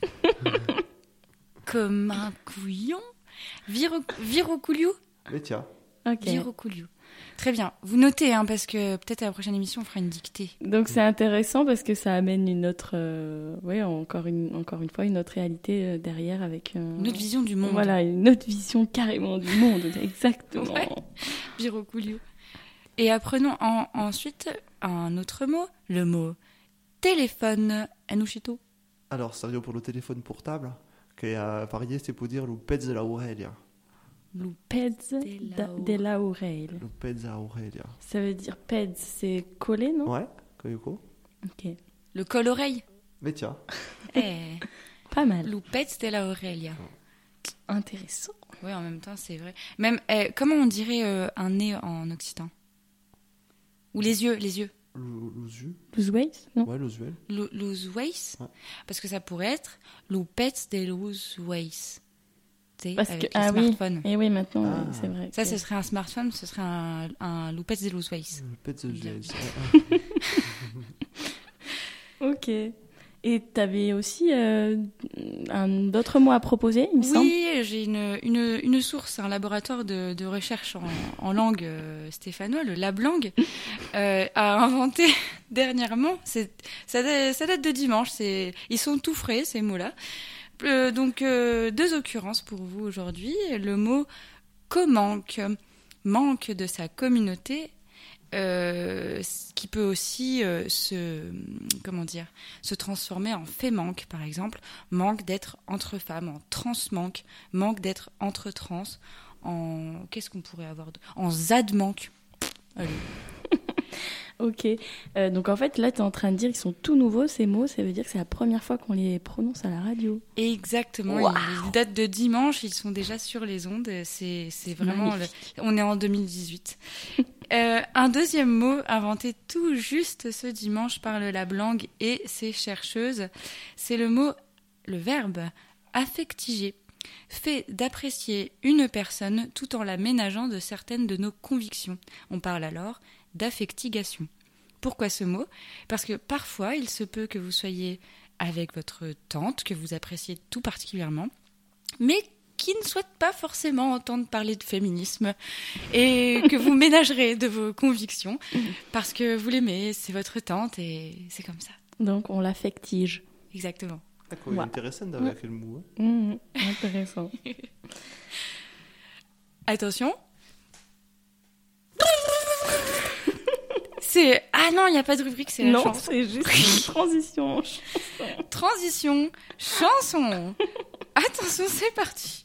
Comme un couillon. Viroculiu. Mais tiens. Ok. Viroculiu. Très bien. Vous notez, parce que peut-être à la prochaine émission, on fera une dictée. Donc c'est intéressant parce que ça amène une autre, encore une fois, une autre réalité derrière avec... une autre vision du monde. Voilà, une autre vision carrément du monde, exactement. Ouais. Viroculiu. Et apprenons ensuite un autre mot, le mot téléphone. Anushito. Alors, sérieux pour le téléphone portable, qui a varié, c'est pour dire le pezzo de la Aurelia. Le pezzo de la Aurelia. Le pezzo de la Aurelia. Ça veut dire pezzo, c'est collé, non? Ouais, Koyoko. Ok. Le col-oreille. Mais tiens. Pas mal. Le pezzo de la Aurelia. Intéressant. Oui, en même temps, c'est vrai. Même, comment on dirait un nez en occitan? Ou les yeux? Les yeux. Luzweis, non? Ouais, l'usuel. Luzweis? Ouais. Parce que ça pourrait être Lupetz de Luzweis. Parce avec que, les smartphones. Et oui, maintenant, c'est vrai. Ça, ce serait un smartphone, ce serait un Lupetz de Luzweis. Le pezzo de Ok. Et tu avais aussi d'autres mots à proposer, il me semble. Oui, j'ai une source, un laboratoire de recherche en langue stéphanois, le LabLangue, a inventé dernièrement, ça date de dimanche, ils sont tout frais ces mots-là. Donc deux occurrences pour vous aujourd'hui. Le mot comanque, manque de sa communauté, qui peut aussi se transformer en fait-manque, par exemple, manque d'être entre femmes, en trans-manque, manque d'être entre trans, en qu'est-ce qu'on pourrait avoir en zad-manque. Allez. Ok, donc en fait là tu es en train de dire qu'ils sont tout nouveaux ces mots, ça veut dire que c'est la première fois qu'on les prononce à la radio. Exactement, Wow. Ils datent de dimanche, ils sont déjà sur les ondes, c'est vraiment, on est en 2018. Un deuxième mot inventé tout juste ce dimanche par le LabLangue et ses chercheuses, c'est le verbe affectiger, fait d'apprécier une personne tout en la ménageant de certaines de nos convictions. On parle alors d'affectigation. Pourquoi ce mot? Parce que parfois, il se peut que vous soyez avec votre tante, que vous appréciez tout particulièrement, mais qui ne souhaite pas forcément entendre parler de féminisme et que vous ménagerez de vos convictions parce que vous l'aimez, c'est votre tante et c'est comme ça. Donc on l'affectige. Exactement. D'accord, Ouais. intéressant d'avoir quel mot. Hein. Intéressant. Attention. C'est... Ah non, il n'y a pas de rubrique, c'est la Non, chanson. c'est juste une transition. Transition, chanson. Attention, c'est parti.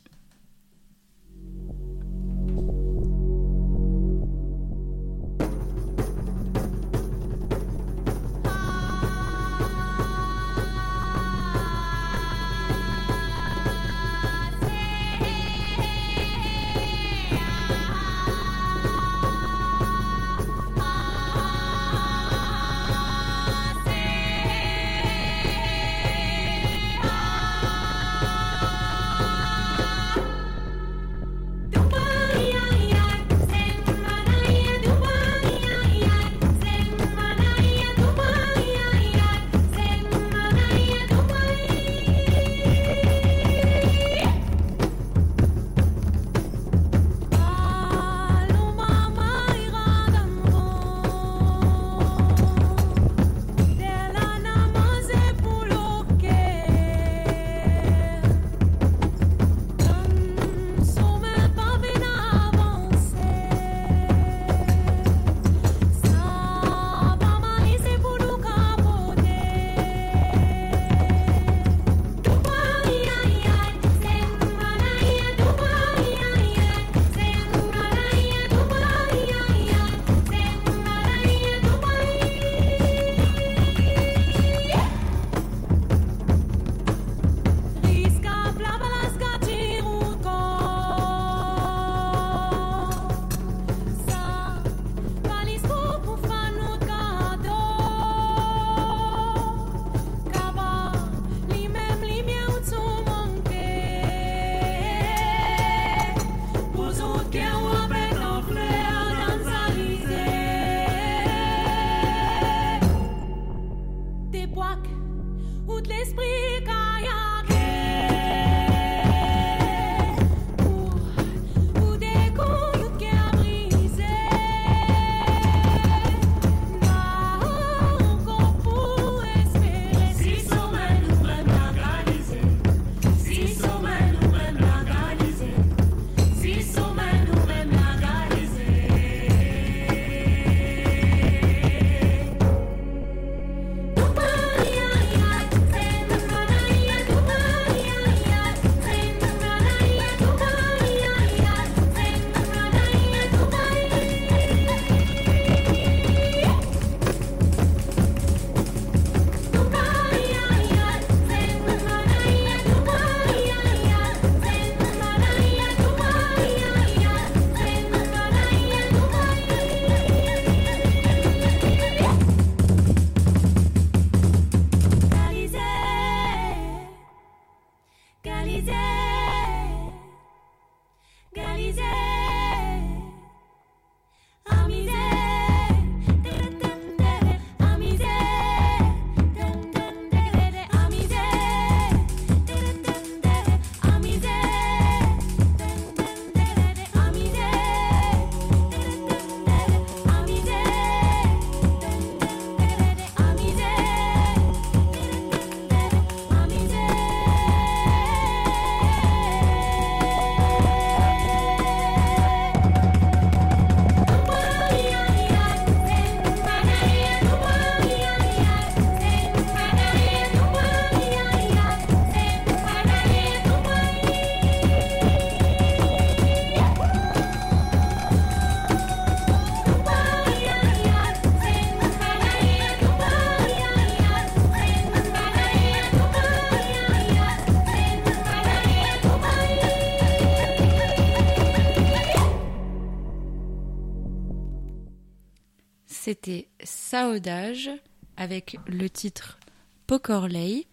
C'était Saodage avec le titre Pokorley.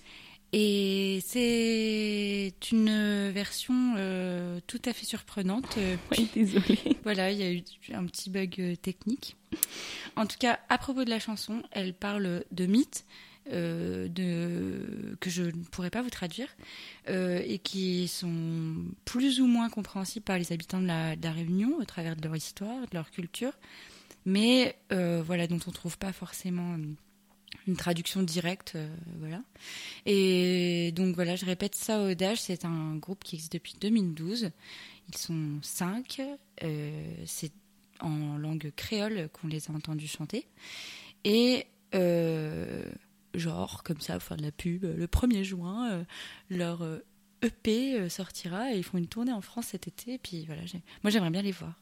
Et c'est une version tout à fait surprenante. Oui, désolée. Voilà, il y a eu un petit bug technique. En tout cas, à propos de la chanson, elle parle de mythes que je ne pourrais pas vous traduire et qui sont plus ou moins compréhensibles par les habitants de la Réunion au travers de leur histoire, de leur culture, mais voilà, dont on ne trouve pas forcément une traduction directe. Voilà. Et donc voilà, je répète, Saodage, c'est un groupe qui existe depuis 2012. Ils sont 5. C'est en langue créole qu'on les a entendus chanter. Et genre, comme ça, pour faire de la pub, le 1er juin, leur EP sortira et ils font une tournée en France cet été. Et puis voilà, moi j'aimerais bien les voir.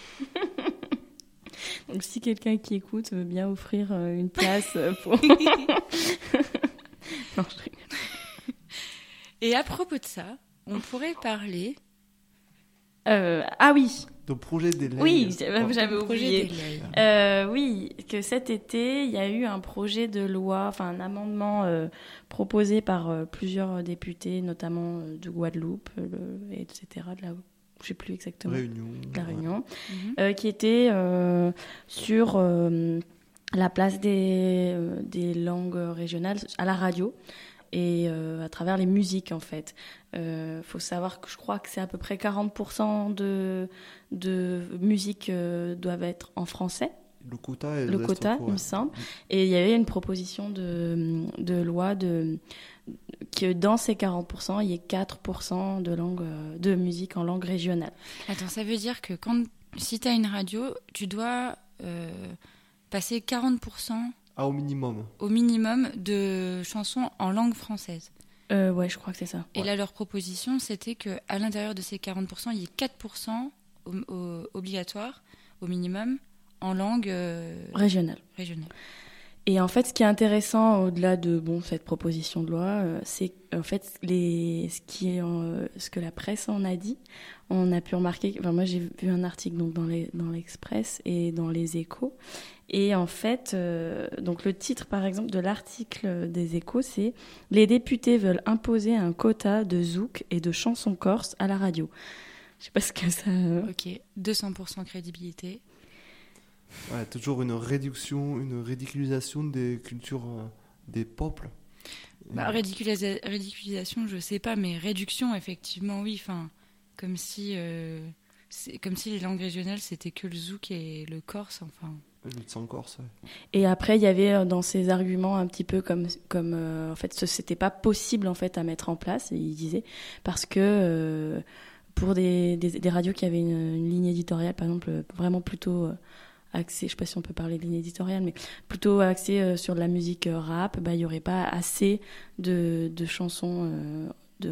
Donc si quelqu'un qui écoute veut bien offrir une place pour... Non, je rigole. Et à propos de ça, on pourrait parler... Ah oui. Le projet des Legs. Oui, j'avais oublié. Legs. Oui, que cet été, il y a eu un projet de loi, enfin un amendement proposé par plusieurs députés, notamment de Guadeloupe, etc. De la, je sais plus exactement. La Réunion, qui était sur la place des langues régionales à la radio. Et à travers les musiques, en fait. Faut savoir que je crois que c'est à peu près 40% de musiques doivent être en français. Le quota, il me semble. Et il y avait une proposition de loi que dans ces 40%, il y ait 4% de musique en langue régionale. Attends, ça veut dire que si tu as une radio, tu dois passer 40%... au minimum. Au minimum de chansons en langue française. Ouais, je crois que c'est ça. Et là, leur proposition, c'était qu'à l'intérieur de ces 40%, il y ait 4% obligatoires, au minimum, en langue régionale. Et en fait, ce qui est intéressant, au-delà de cette proposition de loi, c'est en fait ce que la presse en a dit. On a pu remarquer, moi j'ai vu un article donc dans l'Express et dans les Échos, et en fait, donc le titre par exemple de l'article des Échos, c'est « Les députés veulent imposer un quota de zouk et de chansons corses à la radio ». Je sais pas ce que ça... Ok, 200% crédibilité. Ouais, toujours une réduction, une ridiculisation des cultures des peuples. Ridiculisation, je sais pas, mais réduction, effectivement, oui. Enfin, comme si les langues régionales, c'était que le zouk et le corse, enfin... Le sang corse, ouais. Et après, il y avait dans ces arguments un petit peu comme en fait, c'était pas possible en fait à mettre en place, il disait, parce que pour des radios qui avaient une ligne éditoriale, par exemple, vraiment plutôt... axé, je sais pas si on peut parler de ligne éditoriale, mais plutôt axé sur de la musique rap, il n'y aurait pas assez de chansons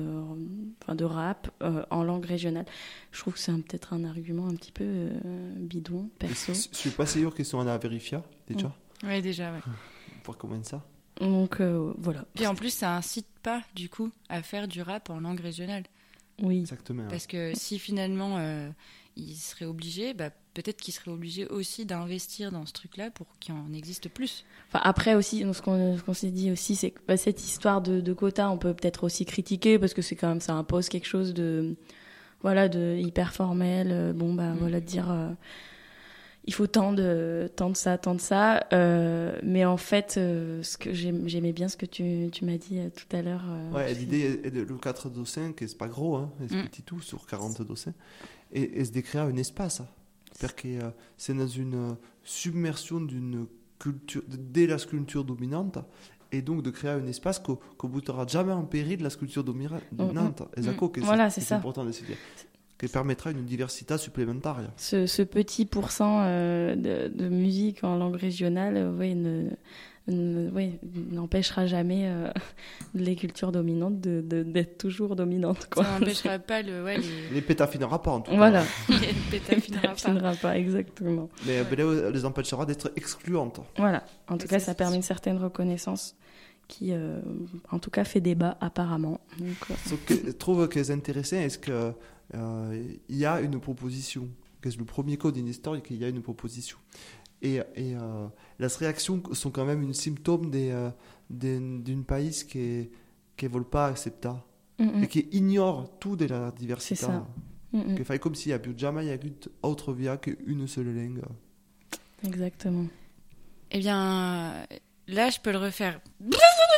de rap en langue régionale. Je trouve que c'est peut-être un argument un petit peu bidon, perso. Je suis pas sûr qu'ils sont allés à vérifier, déjà. Oui, déjà, ouais. Pour comment ça. Donc, voilà. Puis en plus, ça incite pas, du coup, à faire du rap en langue régionale. Oui. Exactement. Parce que si finalement... ils seraient obligés, peut-être qu'ils seraient obligés aussi d'investir dans ce truc-là pour qu'il en existe plus. Enfin, après aussi, ce qu'on s'est dit aussi, c'est que cette histoire de quota, on peut peut-être aussi critiquer parce que c'est quand même, ça impose quelque chose de hyper formel. De dire il faut tant de ça. Mais en fait, ce que j'aimais bien ce que tu m'as dit tout à l'heure. L'idée est le 4 dossins, qui c'est pas gros, hein, c'est petit tout sur 40 dossins. Et se décréer un espace. Parce que c'est dans une submersion d'une culture, dès la sculpture dominante, et donc de créer un espace qu'on ne boutera jamais en péril de la sculpture dominante. C'est important de se dire. Qui permettra une diversité supplémentaire. Ce petit pourcent de musique en langue régionale n'empêchera jamais les cultures dominantes d'être toujours dominantes. Quoi. Ça n'empêchera pas les pétafinera pas en tout cas. Voilà. Les pétafinera pas, exactement. Mais les empêchera d'être excluantes. Voilà. En tout cas, ça permet une certaine reconnaissance qui, en tout cas, fait débat apparemment. Donc, Ce que je trouve que c'est intéressant, est-ce que il y a une proposition. C'est le premier code d'une histoire qu'il y a une proposition. Et les réactions sont quand même un symptôme d'un pays qui ne veut pas accepter et qui ignore tout de la diversité. C'est ça. Qui fait comme s'il n'y avait jamais eu autre via qu'une seule langue. Exactement. Eh bien, là, je peux le refaire.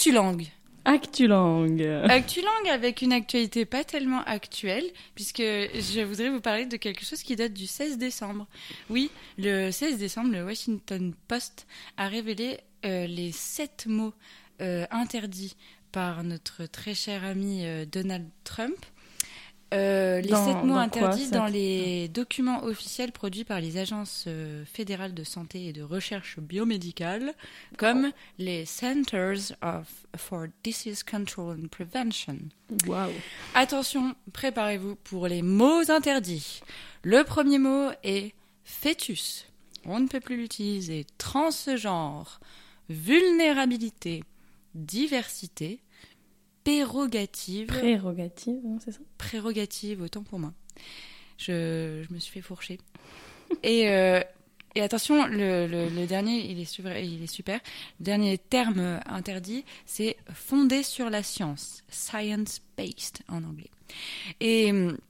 Actulangue. Actulangue. Actulangue avec une actualité pas tellement actuelle, puisque je voudrais vous parler de quelque chose qui date du 16 décembre. Oui, le 16 décembre, le Washington Post a révélé les 7 mots interdits par notre très cher ami Donald Trump. Les 7 mots interdits dans les documents officiels produits par les agences fédérales de santé et de recherche biomédicale, comme les Centers for Disease Control and Prevention. Waouh. Attention, préparez-vous pour les mots interdits. Le premier mot est fœtus. On ne peut plus l'utiliser. Transgenre, vulnérabilité, diversité, prérogative, non, c'est ça ? Prérogative, autant pour moi. Je me suis fait fourcher. Et attention, le dernier, il est super. Le dernier terme interdit, c'est fondé sur la science, science-based en anglais. Et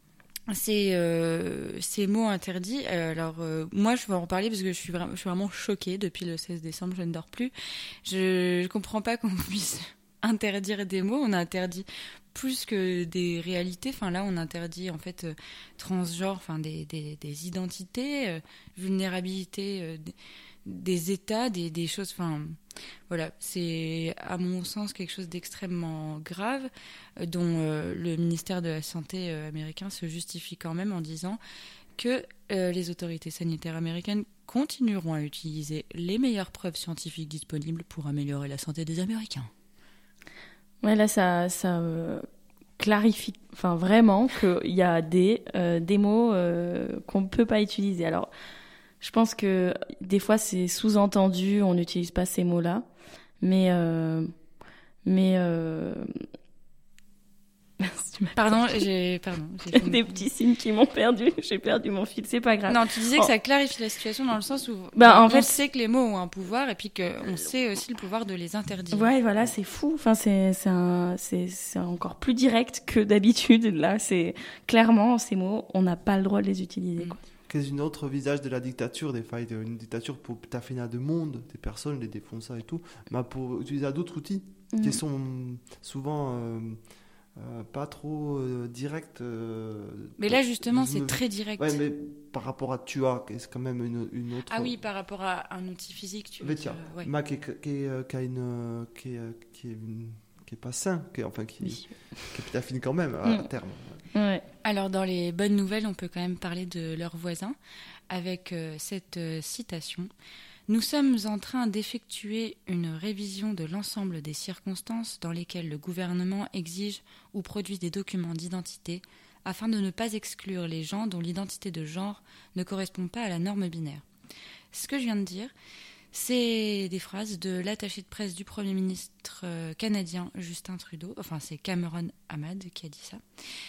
ces mots interdits, moi je vais en parler parce que je suis vraiment choquée depuis le 16 décembre, je ne dors plus. Je comprends pas qu'on puisse interdire des mots, on a interdit plus que des réalités. Enfin là, on interdit en fait transgenre, enfin des identités, vulnérabilité, des états, des choses. Enfin voilà, c'est à mon sens quelque chose d'extrêmement grave dont le ministère de la Santé américain se justifie quand même en disant que les autorités sanitaires américaines continueront à utiliser les meilleures preuves scientifiques disponibles pour améliorer la santé des Américains. Ouais, là, ça clarifie, enfin vraiment, qu'il y a des mots qu'on ne peut pas utiliser. Alors, je pense que des fois, c'est sous-entendu, on n'utilise pas ces mots-là, mais Pardon, j'ai des petits signes qui m'ont perdu. J'ai perdu mon fil, c'est pas grave. Non, tu disais que ça clarifie la situation dans le sens où en fait, on sait que les mots ont un pouvoir et puis qu'on sait aussi le pouvoir de les interdire. Ouais, voilà, c'est fou. Enfin, c'est encore plus direct que d'habitude. Là, c'est clairement ces mots, on n'a pas le droit de les utiliser. Quoi. Quel est un autre visage de la dictature, des failles d'une dictature pour taffer de monde, des personnes, les défoncer et tout, mais pour utiliser d'autres outils qui sont souvent pas trop direct. Mais là, justement, c'est très direct. Ouais, mais par rapport à Tua, c'est quand même une autre. Ah oui, par rapport à un outil physique, tu veux dire. Ouais. Ma qui est pas sain, qui affine quand même à terme. Ouais. Alors, dans les bonnes nouvelles, on peut quand même parler de leurs voisins avec cette citation. Nous sommes en train d'effectuer une révision de l'ensemble des circonstances dans lesquelles le gouvernement exige ou produit des documents d'identité afin de ne pas exclure les gens dont l'identité de genre ne correspond pas à la norme binaire. Ce que je viens de dire, c'est des phrases de l'attaché de presse du Premier ministre canadien Justin Trudeau, enfin c'est Cameron Ahmad qui a dit ça.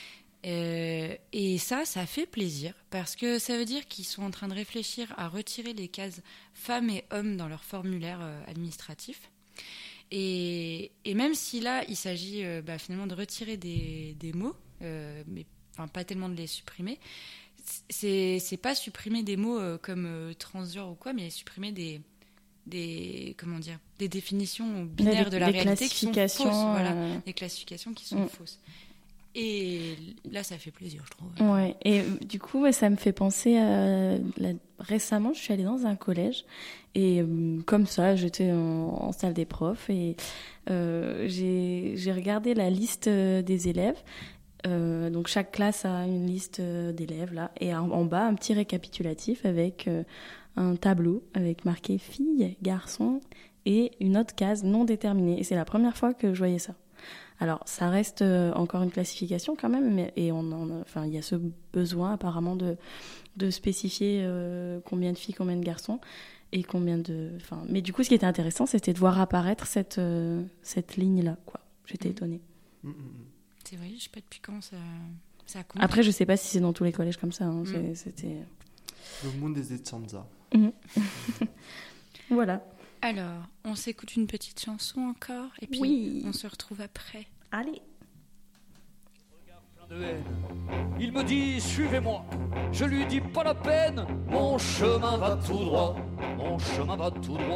Et ça fait plaisir parce que ça veut dire qu'ils sont en train de réfléchir à retirer les cases femmes et hommes dans leur formulaire administratif. Et même si là, il s'agit finalement de retirer des mots, mais pas tellement de les supprimer, c'est pas supprimer des mots comme transgenre ou quoi, mais supprimer des définitions binaires de la réalité qui sont fausses. Voilà, des classifications qui sont fausses. Et là, ça fait plaisir, je trouve. Ouais. Et du coup, ça me fait penser à... Récemment, je suis allée dans un collège et comme ça, j'étais en salle des profs et j'ai regardé la liste des élèves. Donc, chaque classe a une liste d'élèves, là. Et en bas, un petit récapitulatif avec un tableau avec marqué filles, garçons et une autre case non déterminée. Et c'est la première fois que je voyais ça. Alors, ça reste encore une classification quand même, mais il y a ce besoin apparemment de spécifier combien de filles, combien de garçons et combien de. Mais du coup, ce qui était intéressant, c'était de voir apparaître cette ligne-là, quoi. J'étais étonnée. C'est vrai, je sais pas depuis quand ça compte. Après, je sais pas si c'est dans tous les collèges comme ça. Hein. C'était. Le monde des Etsanza. Voilà. Alors, on s'écoute une petite chanson encore et puis on se retrouve après. Allez. Plein de haine. Il me dit suivez-moi. Je lui dis pas la peine. Mon chemin va tout droit. Mon chemin va tout droit.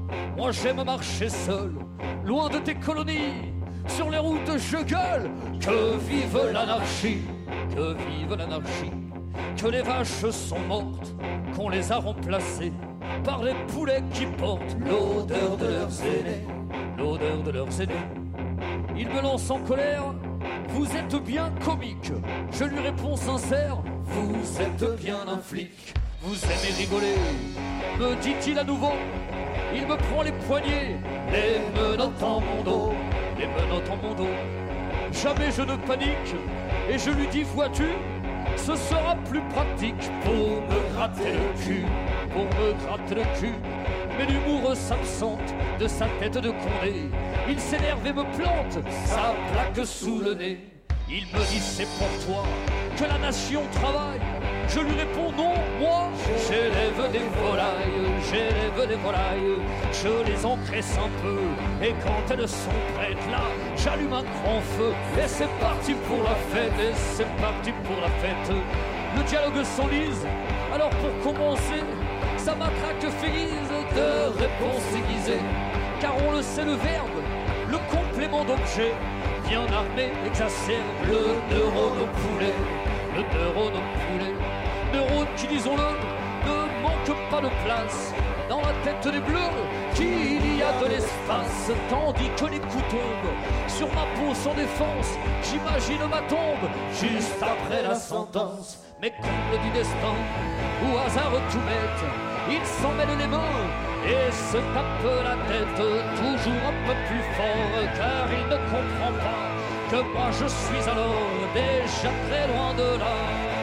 moi j'aime marcher seul, loin de tes colonies. Sur les routes je gueule, que vive l'anarchie, que vive l'anarchie. Que les vaches sont mortes, qu'on les a remplacées par les poulets qui portent l'odeur de leurs aînés, l'odeur de leurs aînés. Il me lance en colère, vous êtes bien comique. Je lui réponds sincère, vous êtes bien un flic. Vous aimez rigoler, me dit-il à nouveau. Il me prend les poignets, les menottes en mon dos, les menottes en mon dos. Jamais je ne panique, et je lui dis, vois-tu, ce sera plus pratique pour me gratter le cul, pour me gratter le cul. Mais l'humour s'absente de sa tête de Condé. Il s'énerve et me plante sa plaque sous le nez. Il me dit c'est pour toi que la nation travaille. Je lui réponds non, moi j'élève des volailles, j'élève des volailles. Je les engraisse un peu et quand elles sont prêtes là, j'allume un grand feu et c'est parti pour la fête, et c'est parti pour la fête. Le dialogue s'enlise, alors pour commencer, sa matraque frise de réponses aiguisées. Car on le sait, le verbe, le complément d'objet, bien armé exacerbe le neurone au poulet, le neurone au poulet. Neurone qui, disons-le, ne manque pas de place dans la tête des bleus, qu'il y a de l'espace, tandis que les coups tombent sur ma peau sans défense. J'imagine ma tombe juste après la sentence. Mais comble du destin, ou hasard tout bête, il s'en mêle les mains et se tape la tête toujours un peu plus fort, car il ne comprend pas que moi je suis alors déjà très loin de là.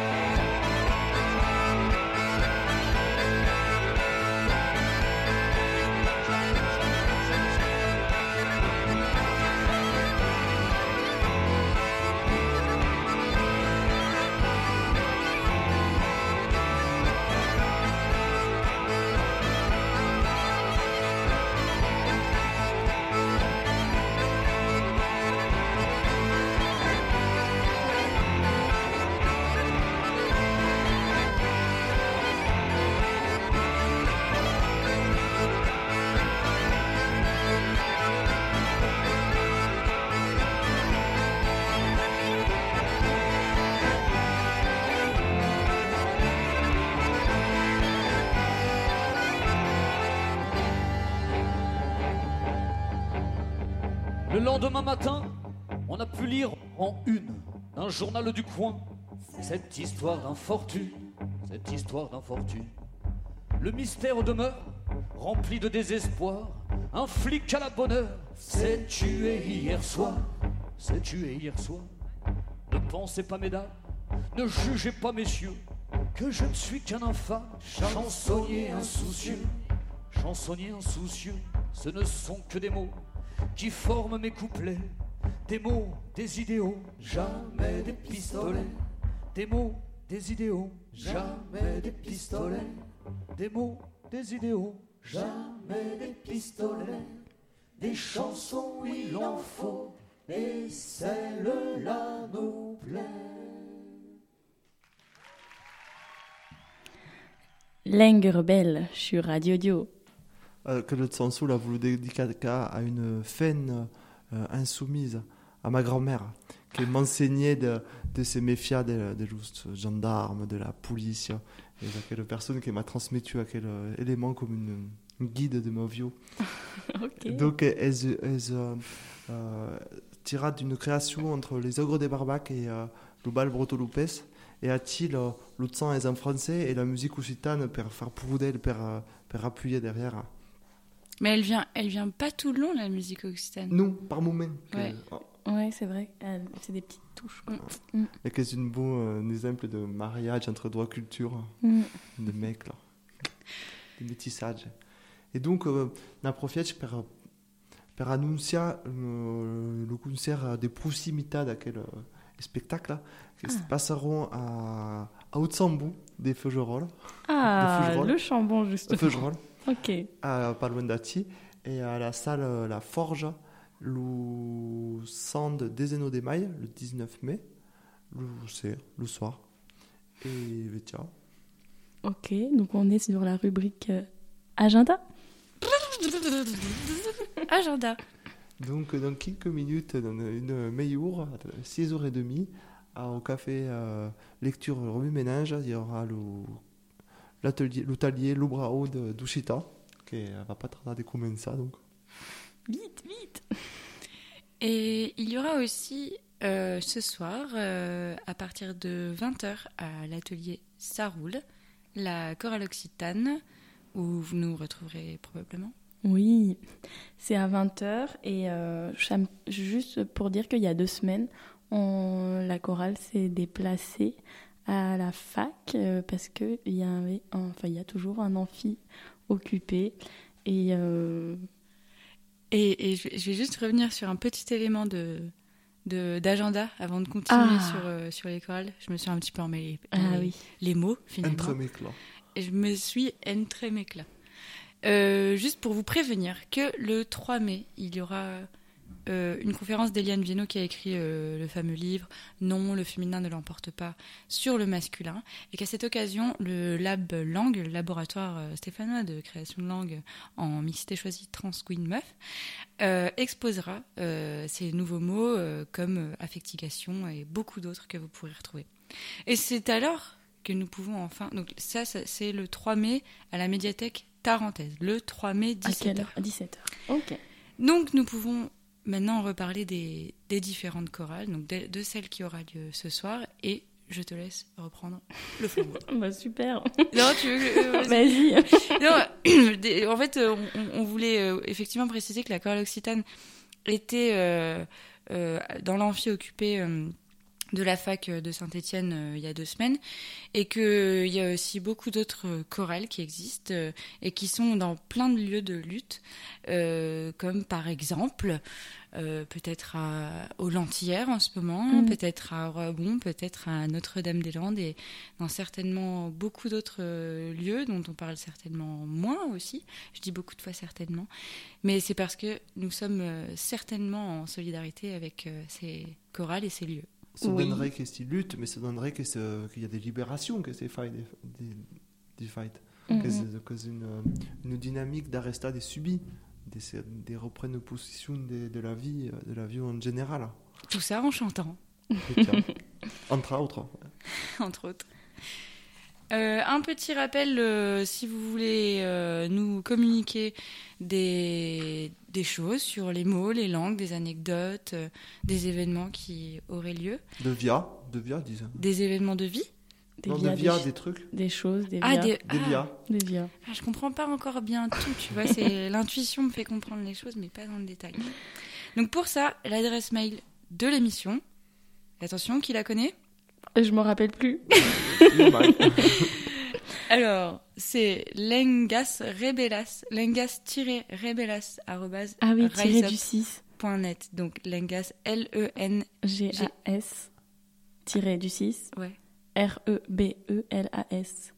Le lendemain matin, on a pu lire en une d'un journal du coin cette histoire d'infortune, cette histoire d'infortune. Le mystère demeure, rempli de désespoir. Un flic à la bonne heure s'est tué hier soir, s'est tué hier soir. Ne pensez pas, mesdames, ne jugez pas, messieurs, que je ne suis qu'un infâme chansonnier insoucieux. Chansonnier insoucieux, ce ne sont que des mots qui forment mes couplets, des mots, des idéaux, jamais des pistolets. Des mots, des idéaux, jamais des pistolets. Des mots, des idéaux, jamais des pistolets. Des chansons, il en faut, et celle-là nous plaît. Langue rebelle sur Radio Dio. Que le Tsansoul a voulu dédicacer à une faine insoumise, à ma grand-mère, qui m'enseignait de se méfier des gendarmes, de la police, et de quelle personne qui m'a transmis quel élément comme une guide de ma vie. Okay. Donc, elle tira d'une création entre les ogres des Barbaques et le bal Broto Lopez, et a-t-il le sang est en français et la musique occitane pour faire pour d'elle, pour appuyer derrière. Mais elle vient pas tout le long, la musique occitane. Non, par moment. Ouais. Ouais, c'est vrai. C'est des petites touches. Et que c'est un bon exemple de mariage entre droit culture, de mecs là, de métissage. Et donc, on profite pour annoncer le concert des proximités d'aquel spectacle là, qui se passeront à Haute-Sambou, des Feugerolles. Ah, le Chambon, justement. Feugerolles. Ok. Pas loin d'Ati, et à la salle La Forge, le Sand des Zénos des Mailles, le 19 mai, le soir. Et tiens. Ok, donc on est sur la rubrique agenda. Agenda. Donc, dans quelques minutes, dans une meilleure, à 6h30, au café Lecture Revue Ménage, il y aura l'atelier Lubrao de Dushita, qui va pas tarder de commencer. Donc. Vite. Et il y aura aussi ce soir, à partir de 20h, à l'atelier Ça roule, la chorale occitane, où vous nous retrouverez probablement. Oui, c'est à 20h et juste pour dire qu'il y a 2 semaines, la chorale s'est déplacée à la fac parce qu'il y a toujours un amphi occupé et je vais juste revenir sur un petit élément d'agenda avant de continuer sur les chorales. Je me suis un petit peu emmêlée les mots, finalement. Entremecla. Et je me suis entremecla. Juste pour vous prévenir que le 3 mai, il y aura une conférence d'Eliane Viennot qui a écrit le fameux livre « Non, le féminin ne l'emporte pas » sur le masculin, et qu'à cette occasion, le Lab Langue, le laboratoire stéphanois de création de langue en mixité choisie trans queen meuf, exposera ces nouveaux mots comme affectigation et beaucoup d'autres que vous pourrez retrouver. Et c'est alors que nous pouvons enfin... Donc ça c'est le 3 mai à la médiathèque Tarentaise, le 3 mai 17h. À 17h. Ok. Donc nous pouvons maintenant reparler des différentes chorales, donc de celle qui aura lieu ce soir, et je te laisse reprendre le flambeau. Bah super. Non, tu veux Vas-y. Non, en fait, on voulait effectivement préciser que la chorale occitane était dans l'amphi occupé de la fac de Saint-Étienne il y a 2 semaines, et qu'il y a aussi beaucoup d'autres chorales qui existent et qui sont dans plein de lieux de lutte, comme par exemple peut-être aux Lentillères en ce moment, peut-être à Roibon, peut-être à Notre-Dame-des-Landes, et dans certainement beaucoup d'autres lieux dont on parle certainement moins aussi. Je dis beaucoup de fois certainement, mais c'est parce que nous sommes certainement en solidarité avec ces chorales et ces lieux. Ça donnerait que c'est lutte, mais ça donnerait qu'il y a des libérations, que c'est fight, des fights. Que c'est une dynamique d'arrestat des subis, des reprises de position de la vie en général. Tout ça en chantant. Entre autres. Entre autres. Un petit rappel, si vous voulez nous communiquer des choses sur les mots, les langues, des anecdotes, des événements qui auraient lieu. De via, disons. Des événements de vie. Des trucs. Des choses, des via. Des via. Je comprends pas encore bien tout, tu vois. L'intuition me fait comprendre les choses, mais pas dans le détail. Donc pour ça, l'adresse mail de l'émission. Attention, qui la connaît ? Je m'en rappelle plus. Alors, c'est lengas-rebelas @riseup.net. Donc lengas LENGAS du 6. Ouais. REBELAS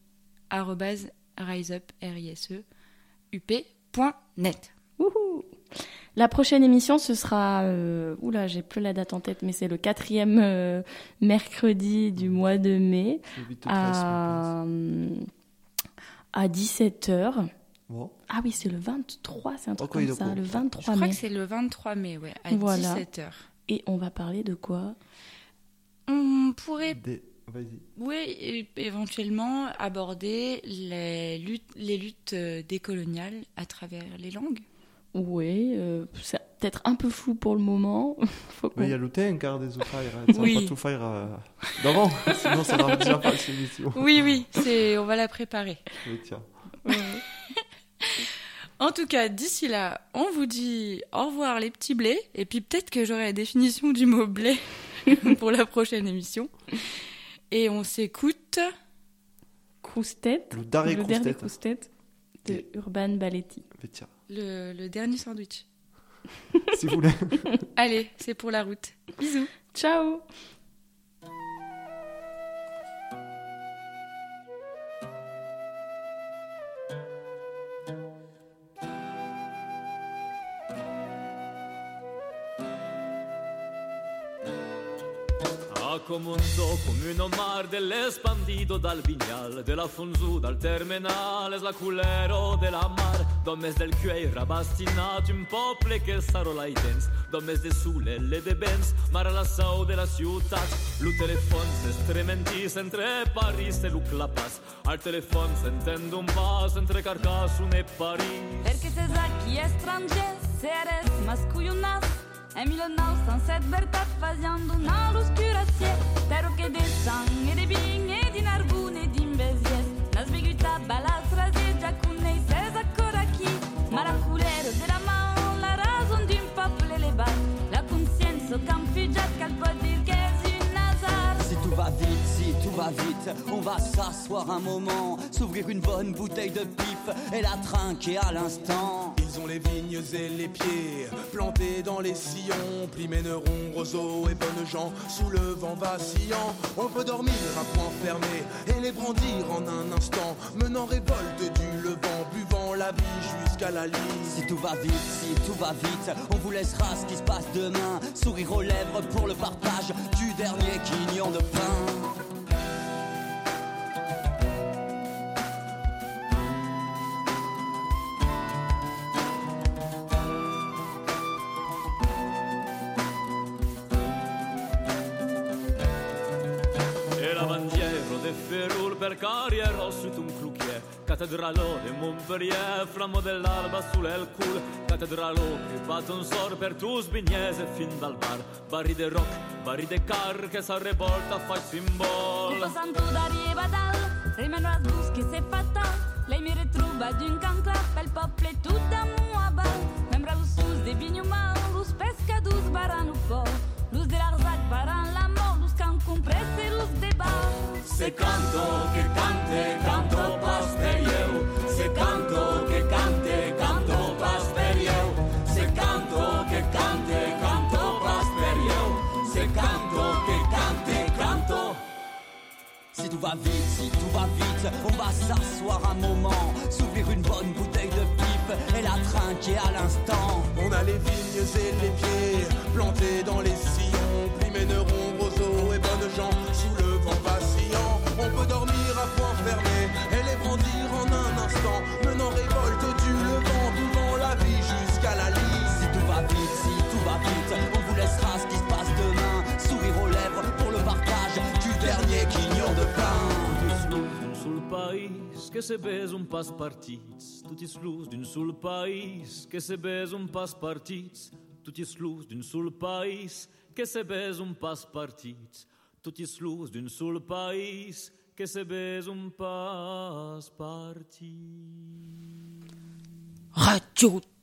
@riseup.net. Wouhou. La prochaine émission, ce sera... j'ai plus la date en tête, mais c'est le 4e mercredi du mois de mai à 17h. Bon. Ah oui, c'est le 23, c'est un truc comme ça, le 23 mai. Je crois que c'est le 23 mai, ouais, à 17h. Et on va parler de quoi ? On pourrait... Vas-y. Oui, éventuellement aborder les luttes décoloniales à travers les langues. Oui, c'est peut-être un peu flou pour le moment. Mais il y a le temps car des autres, ça va pas tout faire d'avant, sinon ça va déjà pas cette émission. Oui, on va la préparer. Oui, tiens. En tout cas, d'ici là, on vous dit au revoir les petits blés, et puis peut-être que j'aurai la définition du mot blé pour la prochaine émission. Et on s'écoute Croustette, le dernier Croustette de Urban Balletti. Le dernier sandwich. Si vous voulez. Allez, c'est pour la route. Bisous. Ciao. A comunzo come un mar dell'espandido dal vignal, della fonzu dal terminal, la culero della mar, dommes del cuir rabastinat, un peuple che sarò la idens, dommes de sule le de benz, mar la sau de la ciutat, lu telefon se strementis entre Paris e Luc la Paz, al telefon s'entend un pas entre Carcassonne e Paris. Perché se sa chi è stranger, se eres masculionas, en 1907 Bertat fazendo una luz curație, pero que de sang et de bing et din arbun et din bezies, nas viguta balas razie giacunei ses accoraki, ma la couleur de la main, la raison d'un peuple élevat, la conscience qu'un fugiat qu'elle peut dire qu'est une hasard. Si tout va vite, si tout va vite, on va s'asseoir un moment, s'ouvrir une bonne bouteille de pif et la trinquer à l'instant. Ils ont les vignes et les pieds plantés dans les sillons, Pliméneron, roseaux et bonnes gens sous le vent vacillant. On peut dormir à poing fermé et les brandir en un instant, menant révolte du levant, buvant la vie jusqu'à la lie. Si tout va vite, si tout va vite, on vous laissera ce qui se passe demain, sourire aux lèvres pour le partage du dernier quignon de pain. Ferrul per carriera su un clouquier, cattedralo de Montpellier, flammo dell'alba sulle cul, cattedralo che bat un sor per tu sbignese fin dal bar, barri de rock, barri de car che sa revolta fa symbole. Tout santo d'arie badal, rimane à douce que c'est fatal, les mire trouba d'une canclap, el peuple tout d'amour à bal, même sous des vignements, luz pescadus baran fort, luz de l'arzac baran la mort, luz can compresse luz de bar. Se canto che cante, canto pas per eu, se canto che cante, canto pas per eu, se canto che cante, canto pas per eu, se canto che cante, canto. Si tout va vite, si tout va vite, on va s'asseoir un moment, s'ouvrir une bonne bouteille de pipe et la trinquer à l'instant. On a les vignes et les pieds plantés dans les sillons, Pliméneron, roseaux et bonnes gens sous le vent vacillant. On peut dormir à poing fermé et les brandir en un instant, menant révolte du levant, buvant la vie jusqu'à la lie. Si tout va vite, si tout va vite, on vous laissera ce qui se passe demain, sourire aux lèvres pour le partage du dernier quignon de pain. Sul país che se bes un pas partits, tutti slus d'un sul país che se bes un pas partits, tutti slus d'un sul país che se bes un pas partits, tutti slus d'un sul país che se bes un pas partits. Radio